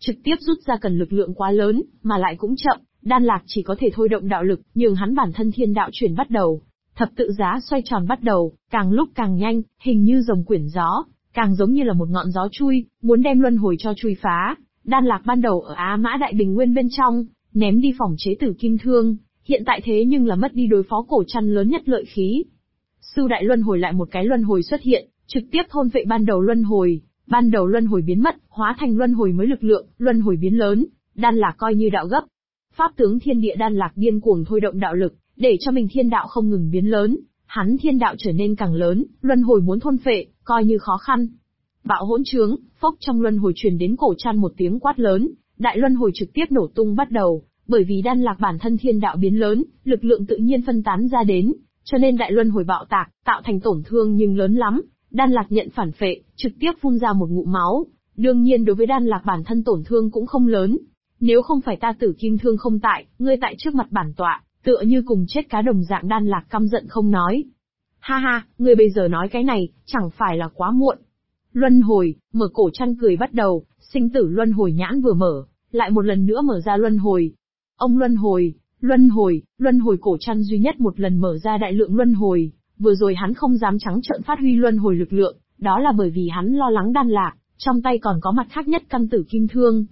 Trực tiếp rút ra cần lực lượng quá lớn, mà lại cũng chậm, Đan Lạc chỉ có thể thôi động đạo lực, nhường hắn bản thân thiên đạo chuyển bắt đầu. Thập tự giá xoay tròn bắt đầu, càng lúc càng nhanh, hình như rồng quyển gió, càng giống như là một ngọn gió chui, muốn đem luân hồi cho chui phá. Đan Lạc ban đầu ở Á Mã Đại Bình Nguyên bên trong, ném đi phòng chế tử kim thương, hiện tại thế nhưng là mất đi đối phó cổ trăn lớn nhất lợi khí. Sư đại luân hồi lại một cái luân hồi xuất hiện, trực tiếp thôn vệ ban đầu luân hồi biến mất, hóa thành luân hồi mới lực lượng, luân hồi biến lớn, Đan Lạc coi như đạo gấp. Pháp tướng thiên địa Đan Lạc điên cuồng thôi động đạo lực, để cho mình thiên đạo không ngừng biến lớn, hắn thiên đạo trở nên càng lớn, luân hồi muốn thôn phệ, coi như khó khăn. Bạo hỗn trướng, phốc trong luân hồi truyền đến cổ trăn một tiếng quát lớn, đại luân hồi trực tiếp nổ tung bắt đầu, bởi vì Đan Lạc bản thân thiên đạo biến lớn, lực lượng tự nhiên phân tán ra đến, cho nên đại luân hồi bạo tạc, tạo thành tổn thương nhưng lớn lắm. Đan Lạc nhận phản phệ, trực tiếp phun ra một ngụm máu. Đương nhiên đối với Đan Lạc bản thân tổn thương cũng không lớn. Nếu không phải ta tử kim thương không tại, ngươi tại trước mặt bản tọa, tựa như cùng chết cá đồng dạng. Đan Lạc căm giận không nói. Ha ha, ngươi bây giờ nói cái này, chẳng phải là quá muộn. Luân hồi, mở cổ trăn cười bắt đầu, sinh tử luân hồi nhãn vừa mở, lại một lần nữa mở ra luân hồi. Ông luân hồi cổ trăn duy nhất một lần mở ra đại lượng luân hồi. Vừa rồi hắn không dám trắng trợn phát huy luân hồi lực lượng, đó là bởi vì hắn lo lắng Đan Lạc, trong tay còn có mặt khác nhất căn tử kim thương.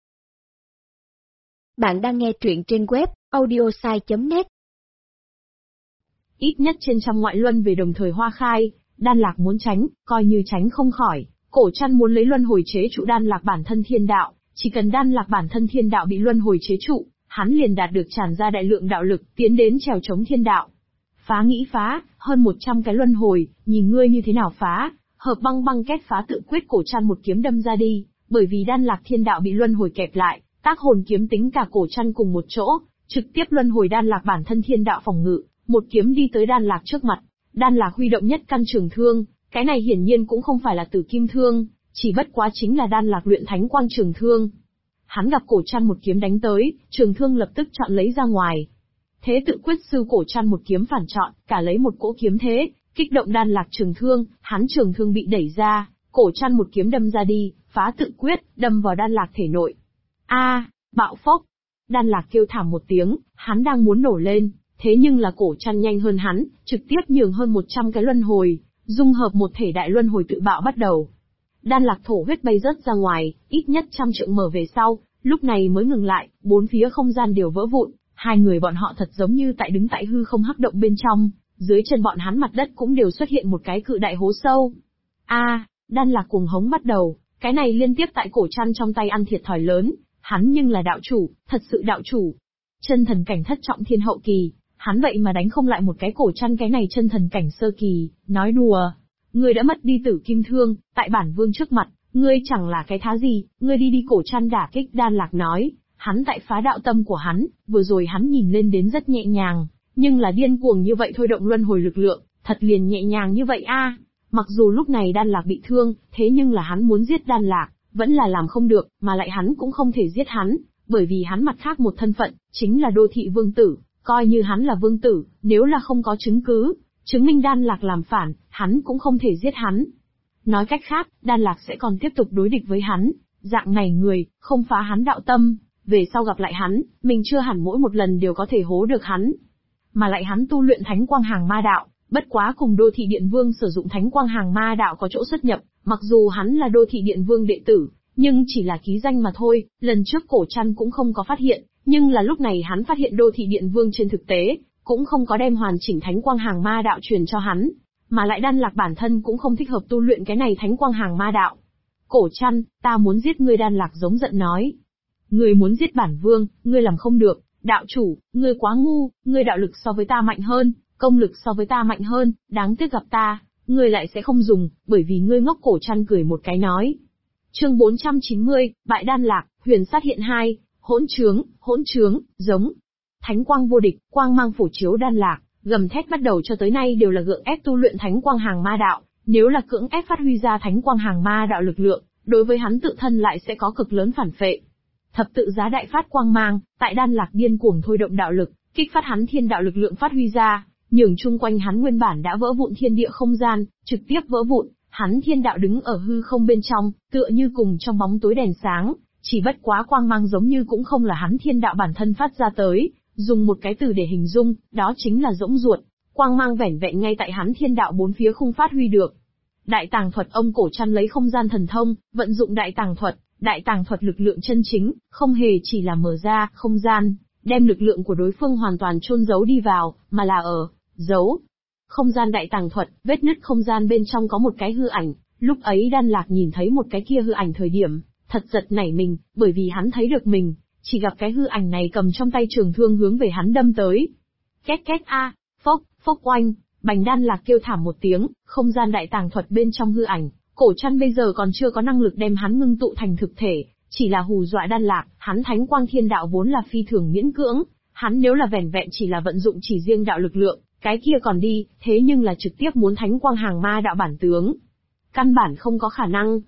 Bạn đang nghe truyện trên web audiosai.net. Ít nhất trên trăm ngoại luân về đồng thời hoa khai, Đan Lạc muốn tránh, coi như tránh không khỏi. Cổ trăn muốn lấy luân hồi chế trụ Đan Lạc bản thân thiên đạo, chỉ cần Đan Lạc bản thân thiên đạo bị luân hồi chế trụ, hắn liền đạt được tràn ra đại lượng đạo lực, tiến đến trèo chống thiên đạo. Phá nghĩ phá, hơn 100 cái luân hồi, nhìn ngươi như thế nào phá, hợp băng băng kết phá tự quyết. Cổ trăn một kiếm đâm ra đi, bởi vì Đan Lạc thiên đạo bị luân hồi kẹp lại, tác hồn kiếm tính cả cổ trăn cùng một chỗ, trực tiếp luân hồi Đan Lạc bản thân thiên đạo phòng ngự, một kiếm đi tới Đan Lạc trước mặt. Đan Lạc huy động nhất căn trường thương, cái này hiển nhiên cũng không phải là tử kim thương, chỉ bất quá chính là Đan Lạc luyện thánh quang trường thương. Hắn gặp cổ trăn một kiếm đánh tới, trường thương lập tức chọn lấy ra ngoài. Thế tự quyết sư cổ trăn một kiếm phản chọn, cả lấy một cỗ kiếm thế, kích động Đan Lạc trường thương, hắn trường thương bị đẩy ra, cổ trăn một kiếm đâm ra đi, phá tự quyết, đâm vào Đan Lạc thể nội. Bạo phốc! Đan Lạc kêu thảm một tiếng, hắn đang muốn nổ lên, thế nhưng là cổ trăn nhanh hơn hắn, trực tiếp nhường hơn 100 cái luân hồi, dung hợp một thể đại luân hồi tự bạo bắt đầu. Đan Lạc thổ huyết bay rớt ra ngoài, ít nhất 100 trượng mở về sau, lúc này mới ngừng lại, bốn phía không gian đều vỡ vụn. Hai người bọn họ thật giống như đứng tại hư không hắc động bên trong, dưới chân bọn hắn mặt đất cũng đều xuất hiện một cái cự đại hố sâu. Đan Lạc cuồng hống bắt đầu, cái này liên tiếp tại cổ trăn trong tay ăn thiệt thòi lớn, hắn nhưng là đạo chủ, thật sự đạo chủ. Chân thần cảnh thất trọng thiên hậu kỳ, hắn vậy mà đánh không lại một cái cổ trăn cái này chân thần cảnh sơ kỳ, nói đùa. Ngươi đã mất đi tử kim thương, tại bản vương trước mặt, ngươi chẳng là cái thá gì, ngươi đi cổ trăn đả kích. Đan Lạc nói. Hắn tại phá đạo tâm của hắn, vừa rồi hắn nhìn lên đến rất nhẹ nhàng, nhưng là điên cuồng như vậy thôi động luân hồi lực lượng, thật liền nhẹ nhàng như vậy Mặc dù lúc này Đan Lạc bị thương, thế nhưng là hắn muốn giết Đan Lạc, vẫn là làm không được, mà lại hắn cũng không thể giết hắn, bởi vì hắn mặt khác một thân phận, chính là đô thị vương tử, coi như hắn là vương tử, nếu là không có chứng cứ, chứng minh Đan Lạc làm phản, hắn cũng không thể giết hắn. Nói cách khác, Đan Lạc sẽ còn tiếp tục đối địch với hắn, dạng này người, không phá hắn đạo tâm. Về sau gặp lại hắn, mình chưa hẳn mỗi một lần đều có thể hố được hắn. Mà lại hắn tu luyện thánh quang hàng ma đạo, bất quá cùng đô thị điện vương sử dụng thánh quang hàng ma đạo có chỗ xuất nhập, mặc dù hắn là đô thị điện vương đệ tử, nhưng chỉ là ký danh mà thôi. Lần trước cổ trăn cũng không có phát hiện, nhưng là lúc này hắn phát hiện đô thị điện vương trên thực tế, cũng không có đem hoàn chỉnh thánh quang hàng ma đạo truyền cho hắn. Mà lại Đan Lạc bản thân cũng không thích hợp tu luyện cái này thánh quang hàng ma đạo. Cổ trăn, ta muốn giết ngươi. Đan Lạc giống giận nói. Ngươi muốn giết bản vương, ngươi làm không được, đạo chủ, ngươi quá ngu, ngươi đạo lực so với ta mạnh hơn, công lực so với ta mạnh hơn, đáng tiếc gặp ta, ngươi lại sẽ không dùng, bởi vì ngươi ngốc. Cổ trăn cười một cái nói. Chương 490, bại Đan Lạc, huyền sát hiện 2, hỗn trướng, giống. Thánh quang vô địch, quang mang phủ chiếu Đan Lạc, gầm thét bắt đầu cho tới nay đều là gượng ép tu luyện thánh quang hàng ma đạo, nếu là cưỡng ép phát huy ra thánh quang hàng ma đạo lực lượng, đối với hắn tự thân lại sẽ có cực lớn phản phệ. Thập tự giá đại phát quang mang, tại Đan Lạc điên cuồng thôi động đạo lực, kích phát hắn thiên đạo lực lượng phát huy ra, nhường chung quanh hắn nguyên bản đã vỡ vụn thiên địa không gian, trực tiếp vỡ vụn, hắn thiên đạo đứng ở hư không bên trong, tựa như cùng trong bóng tối đèn sáng, Chỉ bất quá quang mang giống như cũng không là hắn thiên đạo bản thân phát ra tới, dùng một cái từ để hình dung, đó chính là rỗng ruột. Quang mang vẻn vẹn ngay tại hắn thiên đạo bốn phía không phát huy được. Đại tàng thuật, ông Cổ Trăn lấy không gian thần thông, vận dụng đại tàng thuật lực lượng chân chính, không hề chỉ là mở ra không gian, đem lực lượng của đối phương hoàn toàn chôn giấu đi vào, mà là giấu. Không gian đại tàng thuật, vết nứt không gian bên trong có một cái hư ảnh, lúc ấy Đan Lạc nhìn thấy một cái kia hư ảnh thời điểm, thật giật nảy mình, bởi vì hắn thấy được mình, chỉ gặp cái hư ảnh này cầm trong tay trường thương hướng về hắn đâm tới. Két két a, phốc, phốc oanh, Bành Đan Lạc kêu thảm một tiếng, không gian đại tàng thuật bên trong hư ảnh, Cổ Trăn bây giờ còn chưa có năng lực đem hắn ngưng tụ thành thực thể, chỉ là hù dọa Đan Lạc, hắn thánh quang thiên đạo vốn là phi thường miễn cưỡng, hắn nếu là vẻn vẹn chỉ là vận dụng chỉ riêng đạo lực lượng, cái kia còn đi, thế nhưng là trực tiếp muốn thánh quang hàng ma đạo bản tướng. Căn bản không có khả năng.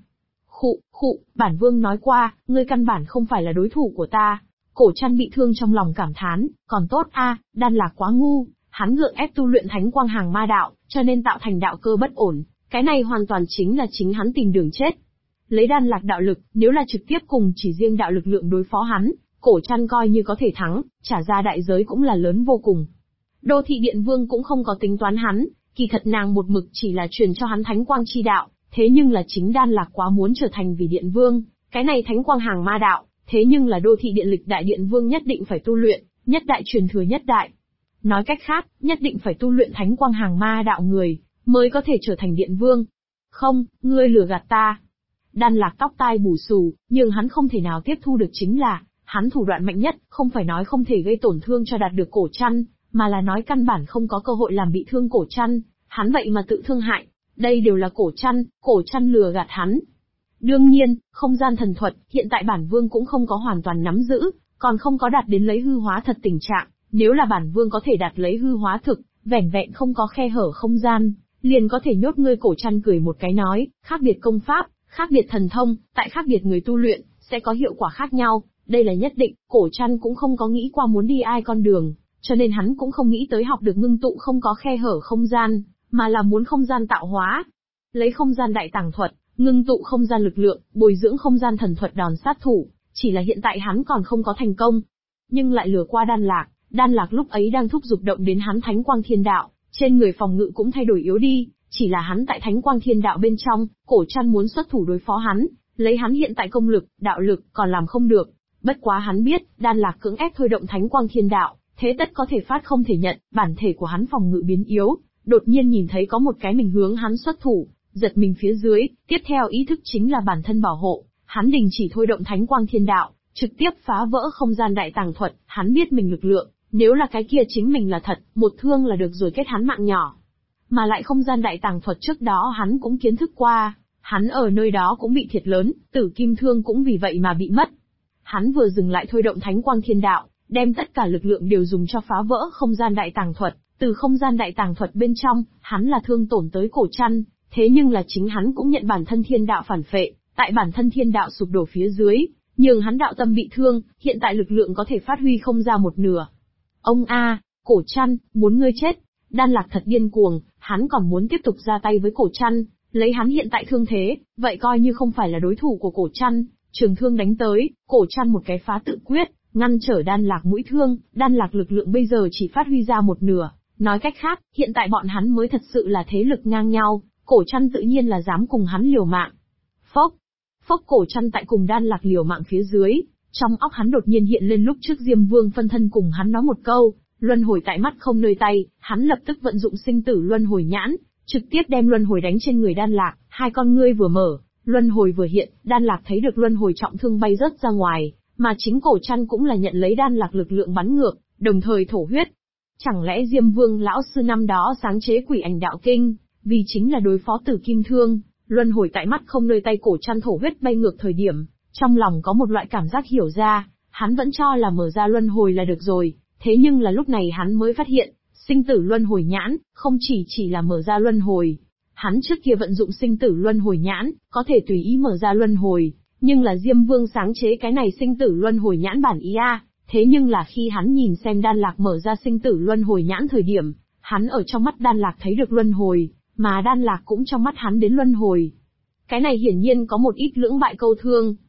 Bản vương nói qua, ngươi căn bản không phải là đối thủ của ta. Cổ Trăn bị thương trong lòng cảm thán, còn tốt a, Đan Lạc quá ngu, hắn gượng ép tu luyện thánh quang hàng ma đạo, cho nên tạo thành đạo cơ bất ổn, cái này hoàn toàn chính là chính hắn tìm đường chết. Lấy Đan Lạc đạo lực, nếu là trực tiếp cùng chỉ riêng đạo lực lượng đối phó hắn, Cổ Trăn coi như có thể thắng, trả ra đại giới cũng là lớn vô cùng. Đô thị điện vương cũng không có tính toán hắn, kỳ thật nàng một mực chỉ là truyền cho hắn thánh quang chi đạo, thế nhưng là chính Đan Lạc quá muốn trở thành vì điện vương, cái này thánh quang hàng ma đạo, thế nhưng là đô thị điện lịch đại điện vương nhất định phải tu luyện, nhất đại truyền thừa nhất đại. Nói cách khác, nhất định phải tu luyện thánh quang hàng ma đạo người, mới có thể trở thành điện vương. Không, ngươi lừa gạt ta. Đan Lạc tóc tai bù xù, nhưng hắn không thể nào tiếp thu được chính là, hắn thủ đoạn mạnh nhất, không phải nói không thể gây tổn thương cho đạt được Cổ Trăn, mà là nói căn bản không có cơ hội làm bị thương Cổ Trăn, hắn vậy mà tự thương hại. Đây đều là Cổ Trăn lừa gạt hắn. Đương nhiên, không gian thần thuật, hiện tại bản vương cũng không có hoàn toàn nắm giữ, còn không có đạt đến lấy hư hóa thật tình trạng, nếu là bản vương có thể đạt lấy hư hóa thực, vẻn vẹn không có khe hở không gian, liền có thể nhốt ngươi. Cổ Trăn cười một cái nói, khác biệt công pháp, khác biệt thần thông, tại khác biệt người tu luyện, sẽ có hiệu quả khác nhau, đây là nhất định. Cổ Trăn cũng không có nghĩ qua muốn đi ai con đường, cho nên hắn cũng không nghĩ tới học được ngưng tụ không có khe hở không gian, mà là muốn không gian tạo hóa. Lấy không gian đại tàng thuật, ngưng tụ không gian lực lượng, bồi dưỡng không gian thần thuật đòn sát thủ, chỉ là hiện tại hắn còn không có thành công. Nhưng lại lừa qua Đan Lạc lúc ấy đang thúc giục động đến hắn thánh quang thiên đạo, trên người phòng ngự cũng thay đổi yếu đi, chỉ là hắn tại thánh quang thiên đạo bên trong, Cổ Trăn muốn xuất thủ đối phó hắn, lấy hắn hiện tại công lực, đạo lực, còn làm không được. Bất quá hắn biết, Đan Lạc cưỡng ép thôi động thánh quang thiên đạo, thế tất có thể phát không thể nhận, bản thể của hắn phòng ngự biến yếu, đột nhiên nhìn thấy có một cái mình hướng hắn xuất thủ, giật mình phía dưới, tiếp theo ý thức chính là bản thân bảo hộ, hắn đình chỉ thôi động thánh quang thiên đạo, trực tiếp phá vỡ không gian đại tàng thuật, hắn biết mình lực lượng, nếu là cái kia chính mình là thật, một thương là được rồi kết hắn mạng nhỏ. Mà lại không gian đại tàng thuật trước đó hắn cũng kiến thức qua, hắn ở nơi đó cũng bị thiệt lớn, Tử Kim Thương cũng vì vậy mà bị mất. Hắn vừa dừng lại thôi động thánh quang thiên đạo, đem tất cả lực lượng đều dùng cho phá vỡ không gian đại tàng thuật, từ không gian đại tàng thuật bên trong, hắn là thương tổn tới Cổ Trăn, thế nhưng là chính hắn cũng nhận bản thân thiên đạo phản phệ, tại bản thân thiên đạo sụp đổ phía dưới, nhường hắn đạo tâm bị thương, hiện tại lực lượng có thể phát huy không ra một nửa. Ông a, Cổ Trăn, muốn ngươi chết. Đan Lạc thật điên cuồng, hắn còn muốn tiếp tục ra tay với Cổ Trăn, lấy hắn hiện tại thương thế, vậy coi như không phải là đối thủ của Cổ Trăn, trường thương đánh tới, Cổ Trăn một cái phá tự quyết, ngăn trở Đan Lạc mũi thương, Đan Lạc lực lượng bây giờ chỉ phát huy ra một nửa, nói cách khác, hiện tại bọn hắn mới thật sự là thế lực ngang nhau, Cổ Trăn tự nhiên là dám cùng hắn liều mạng. Phốc, Cổ Trăn tại cùng Đan Lạc liều mạng phía dưới, trong óc hắn đột nhiên hiện lên lúc trước Diêm Vương phân thân cùng hắn nói một câu, luân hồi tại mắt không nơi tay, hắn lập tức vận dụng sinh tử luân hồi nhãn, trực tiếp đem luân hồi đánh trên người Đan Lạc, hai con ngươi vừa mở, luân hồi vừa hiện, Đan Lạc thấy được luân hồi trọng thương bay rớt ra ngoài, mà chính Cổ Trăn cũng là nhận lấy Đan Lạc lực lượng bắn ngược, đồng thời thổ huyết. Chẳng lẽ Diêm Vương lão sư năm đó sáng chế Quỷ Ảnh Đạo Kinh, vì chính là đối phó Tử Kim Thương, luân hồi tại mắt không nơi tay. Cổ Trăn thổ huyết bay ngược thời điểm, trong lòng có một loại cảm giác hiểu ra, hắn vẫn cho là mở ra luân hồi là được rồi, thế nhưng là lúc này hắn mới phát hiện, sinh tử luân hồi nhãn, không chỉ là mở ra luân hồi. Hắn trước kia vận dụng sinh tử luân hồi nhãn, có thể tùy ý mở ra luân hồi, nhưng là Diêm Vương sáng chế cái này sinh tử luân hồi nhãn bản ý a, thế nhưng là khi hắn nhìn xem Đan Lạc mở ra sinh tử luân hồi nhãn thời điểm, hắn ở trong mắt Đan Lạc thấy được luân hồi, mà Đan Lạc cũng trong mắt hắn đến luân hồi. Cái này hiển nhiên có một ít lưỡng bại câu thương.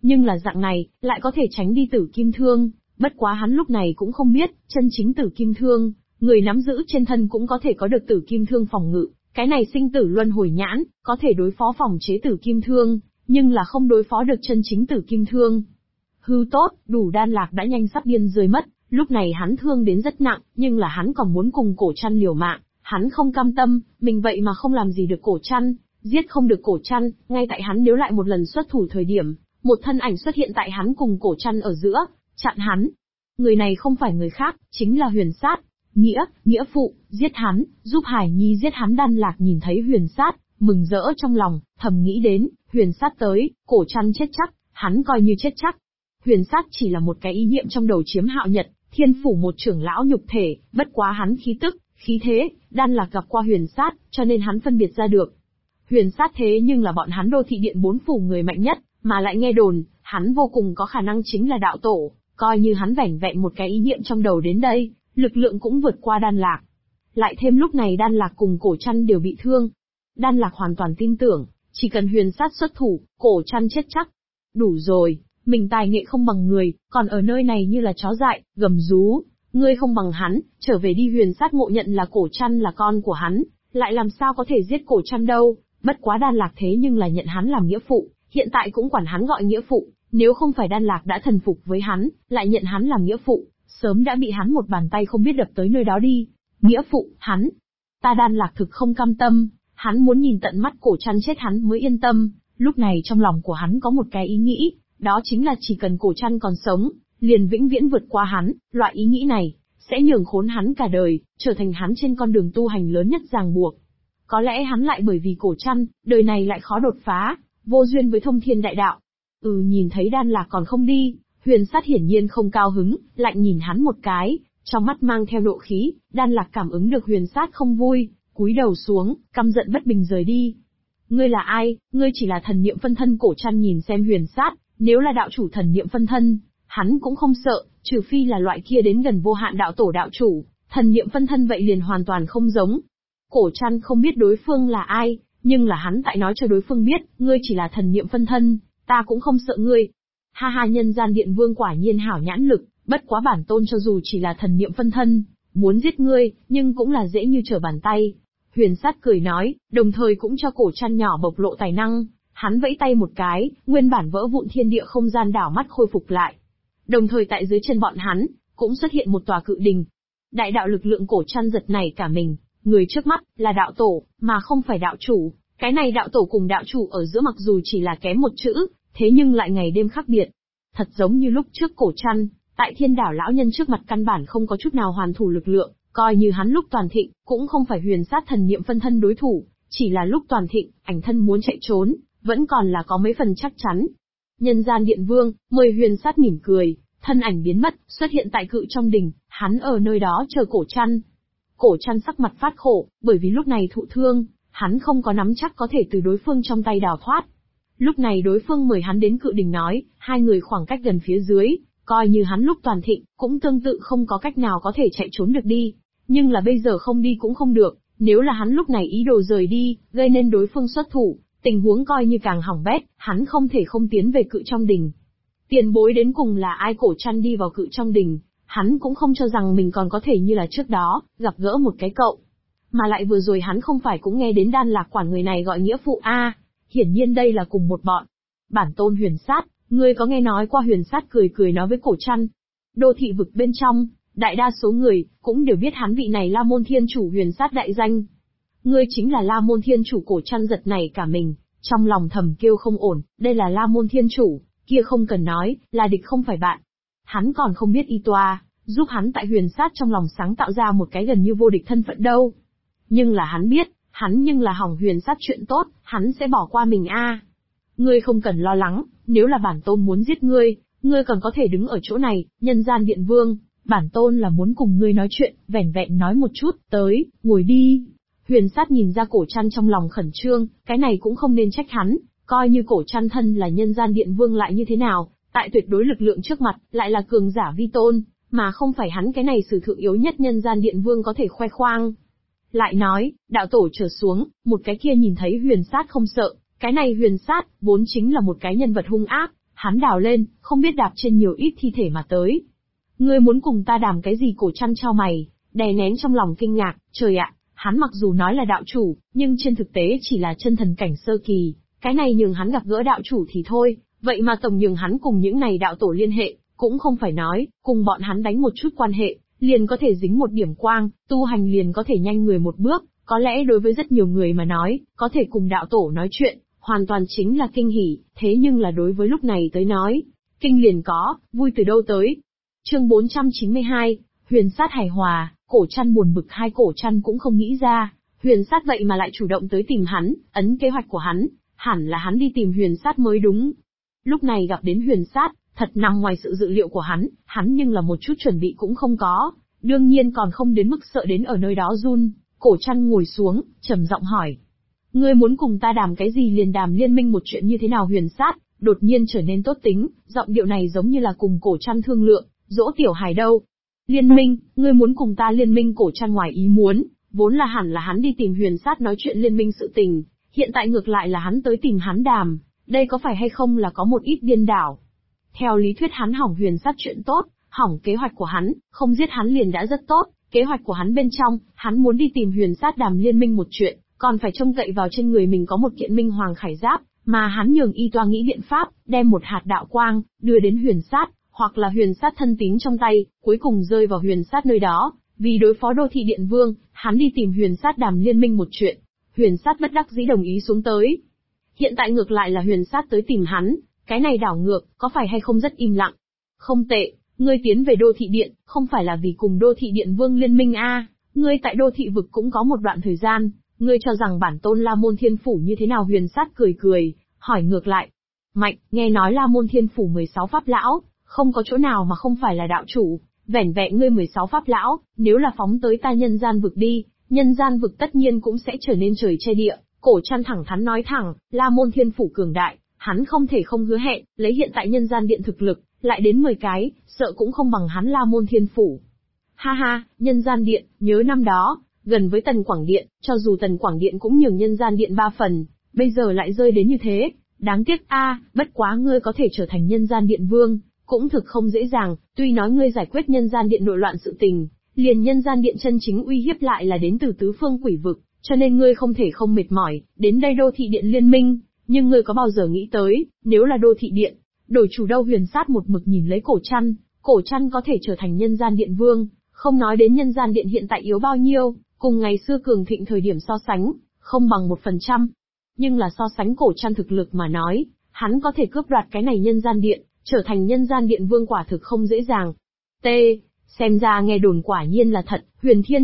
nhưng là dạng này, lại có thể tránh đi tử kim thương. Bất quá hắn lúc này cũng không biết, chân chính tử kim thương, người nắm giữ trên thân cũng có thể có được tử kim thương phòng ngự. Cái này sinh tử luân hồi nhãn, có thể đối phó phòng chế tử kim thương, nhưng là không đối phó được chân chính tử kim thương. Hư tốt, đủ Đan Lạc đã nhanh sắp điên rơi mất, lúc này hắn thương đến rất nặng, nhưng là hắn còn muốn cùng Cổ Trăn liều mạng, hắn không cam tâm, mình vậy mà không làm gì được Cổ Trăn, giết không được Cổ Trăn, ngay tại hắn nếu lại một lần xuất thủ thời điểm, một thân ảnh xuất hiện tại hắn cùng Cổ Trăn ở giữa, chặn hắn. Người này không phải người khác, chính là Huyền Sát. Nghĩa phụ, giết hắn, giúp Hải Nhi giết hắn. Đan Lạc nhìn thấy Huyền Sát, mừng rỡ trong lòng, thầm nghĩ đến, Huyền Sát tới, Cổ Trăn chết chắc, hắn coi như chết chắc. Huyền Sát chỉ là một cái ý niệm trong đầu chiếm Hạo Nhật, Thiên Phủ một trưởng lão nhục thể, bất quá hắn khí tức, khí thế, Đan Lạc gặp qua Huyền Sát, cho nên hắn phân biệt ra được. Huyền Sát thế nhưng là bọn hắn Đô Thị Điện 4 phủ người mạnh nhất, mà lại nghe đồn, hắn vô cùng có khả năng chính là đạo tổ, coi như hắn vẻn vẹn một cái ý niệm trong đầu đến đây, lực lượng cũng vượt qua Đan Lạc. Lại thêm lúc này Đan Lạc cùng Cổ Trăn đều bị thương. Đan Lạc hoàn toàn tin tưởng, chỉ cần Huyền Sát xuất thủ, Cổ Trăn chết chắc. Đủ rồi, mình tài nghệ không bằng người, còn ở nơi này như là chó dại, gầm rú. Ngươi không bằng hắn, trở về đi. Huyền Sát ngộ nhận là Cổ Trăn là con của hắn, lại làm sao có thể giết Cổ Trăn đâu. Bất quá Đan Lạc thế nhưng là nhận hắn làm nghĩa phụ, hiện tại cũng quản hắn gọi nghĩa phụ. Nếu không phải Đan Lạc đã thần phục với hắn, lại nhận hắn làm nghĩa phụ, sớm đã bị hắn một bàn tay không biết đập tới nơi đó đi. Nghĩa phụ, hắn. Ta Đan Lạc thực không cam tâm, hắn muốn nhìn tận mắt Cổ Trăn chết hắn mới yên tâm. Lúc này trong lòng của hắn có một cái ý nghĩ, đó chính là chỉ cần Cổ Trăn còn sống, liền vĩnh viễn vượt qua hắn. Loại ý nghĩ này, sẽ nhường khốn hắn cả đời, trở thành hắn trên con đường tu hành lớn nhất ràng buộc. Có lẽ hắn lại bởi vì Cổ Trăn, đời này lại khó đột phá, vô duyên với thông thiên đại đạo. Nhìn thấy Đan Lạc còn không đi, Huyền Sát hiển nhiên không cao hứng, lạnh nhìn hắn một cái, trong mắt mang theo nộ khí. Đan Lạc cảm ứng được Huyền Sát không vui, cúi đầu xuống, căm giận bất bình rời đi. Ngươi là ai? Ngươi chỉ là thần niệm phân thân. Cổ Trăn nhìn xem Huyền Sát, nếu là đạo chủ thần niệm phân thân, hắn cũng không sợ, trừ phi là loại kia đến gần vô hạn đạo tổ đạo chủ, thần niệm phân thân vậy liền hoàn toàn không giống. Cổ Trăn không biết đối phương là ai, nhưng là hắn tại nói cho đối phương biết, ngươi chỉ là thần niệm phân thân, ta cũng không sợ ngươi. Ha ha, Nhân Gian Điện Vương quả nhiên hảo nhãn lực, bất quá bản tôn cho dù chỉ là thần niệm phân thân, muốn giết ngươi, nhưng cũng là dễ như trở bàn tay. Huyền Sát cười nói, đồng thời cũng cho Cổ Trăn nhỏ bộc lộ tài năng, hắn vẫy tay một cái, nguyên bản vỡ vụn thiên địa không gian đảo mắt khôi phục lại. Đồng thời tại dưới chân bọn hắn, cũng xuất hiện một tòa cự đình. Đại đạo lực lượng. Cổ Trăn giật nảy cả mình, người trước mắt, là đạo tổ, mà không phải đạo chủ. Cái này đạo tổ cùng đạo chủ ở giữa mặc dù chỉ là kém một chữ, thế nhưng lại ngày đêm khác biệt. Thật giống như lúc trước Cổ Trăn, tại Thiên Đảo lão nhân trước mặt căn bản không có chút nào hoàn thủ lực lượng, coi như hắn lúc toàn thịnh, cũng không phải Huyền Sát thần niệm phân thân đối thủ, chỉ là lúc toàn thịnh, ảnh thân muốn chạy trốn, vẫn còn là có mấy phần chắc chắn. Nhân Gian Điện Vương, mời. Huyền Sát mỉm cười, thân ảnh biến mất, xuất hiện tại cự trong đình, hắn ở nơi đó chờ Cổ Trăn. Cổ Trăn sắc mặt phát khổ, bởi vì lúc này thụ thương, hắn không có nắm chắc có thể từ đối phương trong tay đào thoát. Lúc này đối phương mời hắn đến cự đình nói, hai người khoảng cách gần phía dưới, coi như hắn lúc toàn thịnh, cũng tương tự không có cách nào có thể chạy trốn được đi. Nhưng là bây giờ không đi cũng không được, nếu là hắn lúc này ý đồ rời đi, gây nên đối phương xuất thủ, tình huống coi như càng hỏng bét, hắn không thể không tiến về cự trong đình. Tiền bối đến cùng là ai? Cổ Trăn đi vào cự trong đình, hắn cũng không cho rằng mình còn có thể như là trước đó, gặp gỡ một cái cậu. Mà lại vừa rồi hắn không phải cũng nghe đến Đan Lạc quản người này gọi nghĩa phụ a? Hiển nhiên đây là cùng một bọn. Bản tôn Huyền Sát, ngươi có nghe nói qua? Huyền Sát cười cười nói với Cổ Trăn. Đô thị vực bên trong, đại đa số người, cũng đều biết hắn vị này La Môn Thiên Chủ. Huyền Sát đại danh. Ngươi chính là La Môn Thiên Chủ? Cổ Trăn giật nảy cả mình, trong lòng thầm kêu không ổn, đây là La Môn Thiên Chủ, kia không cần nói, là địch không phải bạn. Hắn còn không biết y toa, giúp hắn tại Huyền Sát trong lòng sáng tạo ra một cái gần như vô địch thân phận đâu. Nhưng là hắn biết, hắn nhưng là hỏng Huyền Sát chuyện tốt, hắn sẽ bỏ qua mình a. Ngươi không cần lo lắng, nếu là bản tôn muốn giết ngươi, ngươi còn có thể đứng ở chỗ này. Nhân Gian Điện Vương, bản tôn là muốn cùng ngươi nói chuyện, vẻn vẹn nói một chút, tới, ngồi đi. Huyền Sát nhìn ra Cổ Trăn trong lòng khẩn trương, cái này cũng không nên trách hắn, coi như Cổ Trăn thân là Nhân Gian Điện Vương lại như thế nào, tại tuyệt đối lực lượng trước mặt, lại là cường giả vi tôn, mà không phải hắn cái này sử thượng yếu nhất Nhân Gian Điện Vương có thể khoe khoang. Lại nói, đạo tổ trở xuống, một cái kia nhìn thấy Huyền Sát không sợ, cái này Huyền Sát, vốn chính là một cái nhân vật hung ác, hắn đào lên, không biết đạp trên nhiều ít thi thể mà tới. Ngươi muốn cùng ta đàm cái gì? Cổ Trăn chau mày, đè nén trong lòng kinh ngạc, trời ạ, hắn mặc dù nói là đạo chủ, nhưng trên thực tế chỉ là chân thần cảnh sơ kỳ, cái này nhường hắn gặp gỡ đạo chủ thì thôi, vậy mà tổng nhường hắn cùng những này đạo tổ liên hệ, cũng không phải nói, cùng bọn hắn đánh một chút quan hệ, liền có thể dính một điểm quang, tu hành liền có thể nhanh người một bước, có lẽ đối với rất nhiều người mà nói, có thể cùng đạo tổ nói chuyện, hoàn toàn chính là kinh hỉ, thế nhưng là đối với lúc này tới nói, kinh liền có, vui từ đâu tới. Chương 492, Huyền Sát hài hòa. Cổ Trăn buồn bực, hai Cổ Trăn cũng không nghĩ ra, Huyền Sát vậy mà lại chủ động tới tìm hắn, ấn kế hoạch của hắn, hẳn là hắn đi tìm Huyền Sát mới đúng. Lúc này gặp đến Huyền Sát, thật nằm ngoài sự dự liệu của hắn nhưng là một chút chuẩn bị cũng không có, đương nhiên còn không đến mức sợ đến ở nơi đó run. Cổ Trăn ngồi xuống, trầm giọng hỏi: Ngươi muốn cùng ta đàm cái gì? Liền đàm liên minh một chuyện như thế nào? Huyền Sát đột nhiên trở nên tốt tính, giọng điệu này giống như là cùng Cổ Trăn thương lượng, dỗ tiểu hài đâu. Liên minh, ngươi muốn cùng ta liên minh? Cổ Trăn ngoài ý muốn, vốn là hẳn là hắn đi tìm Huyền Sát nói chuyện liên minh sự tình, hiện tại ngược lại là hắn tới tìm hắn đàm, đây có phải hay không là có một ít điên đảo. Theo lý thuyết hắn hỏng Huyền Sát chuyện tốt, hỏng kế hoạch của hắn, không giết hắn liền đã rất tốt, kế hoạch của hắn bên trong, hắn muốn đi tìm Huyền Sát đàm liên minh một chuyện, còn phải trông cậy vào trên người mình có một kiện Minh Hoàng khải giáp, mà hắn nhường y toa nghĩ biện pháp, đem một hạt đạo quang, đưa đến Huyền Sát, hoặc là Huyền Sát thân tín trong tay, cuối cùng rơi vào Huyền Sát nơi đó, vì đối phó Đô Thị Điện Vương, hắn đi tìm Huyền Sát đàm liên minh một chuyện. Huyền Sát bất đắc dĩ đồng ý xuống tới. Hiện tại ngược lại là Huyền Sát tới tìm hắn, cái này đảo ngược, có phải hay không rất im lặng? Không tệ, ngươi tiến về Đô Thị Điện, không phải là vì cùng Đô Thị Điện Vương liên minh a? Ngươi tại Đô Thị Vực cũng có một đoạn thời gian, ngươi cho rằng bản tôn La Môn Thiên Phủ như thế nào? Huyền Sát cười cười, hỏi ngược lại. Mạnh, nghe nói La Môn Thiên Phủ 16 pháp lão, không có chỗ nào mà không phải là đạo chủ, vẻn vẹn ngươi 16 pháp lão, nếu là phóng tới ta nhân gian vực đi, nhân gian vực tất nhiên cũng sẽ trở nên trời che địa. Cổ Trăn thẳng thắn nói thẳng, La Môn Thiên Phủ cường đại, hắn không thể không hứa hẹn, lấy hiện tại nhân gian điện thực lực, lại đến 10 cái, sợ cũng không bằng hắn La Môn Thiên Phủ. Ha ha, nhân gian điện, nhớ năm đó, gần với Tần Quảng Điện, cho dù Tần Quảng Điện cũng nhường nhân gian điện 3 phần, bây giờ lại rơi đến như thế, đáng tiếc a. Bất quá ngươi có thể trở thành nhân gian điện vương, cũng thực không dễ dàng, tuy nói ngươi giải quyết nhân gian điện nội loạn sự tình, liền nhân gian điện chân chính uy hiếp lại là đến từ tứ phương quỷ vực, cho nên ngươi không thể không mệt mỏi, đến đây Đô Thị Điện liên minh, nhưng ngươi có bao giờ nghĩ tới, nếu là Đô Thị Điện, đổi chủ đâu? Huyền Sát một mực nhìn lấy Cổ Trăn có thể trở thành nhân gian điện vương, không nói đến nhân gian điện hiện tại yếu bao nhiêu, cùng ngày xưa cường thịnh thời điểm so sánh, không bằng 1%. Nhưng là so sánh Cổ Trăn thực lực mà nói, hắn có thể cướp đoạt cái này nhân gian điện, trở thành nhân gian điện vương quả thực không dễ dàng. Xem ra nghe đồn quả nhiên là thật, Huyền Thiên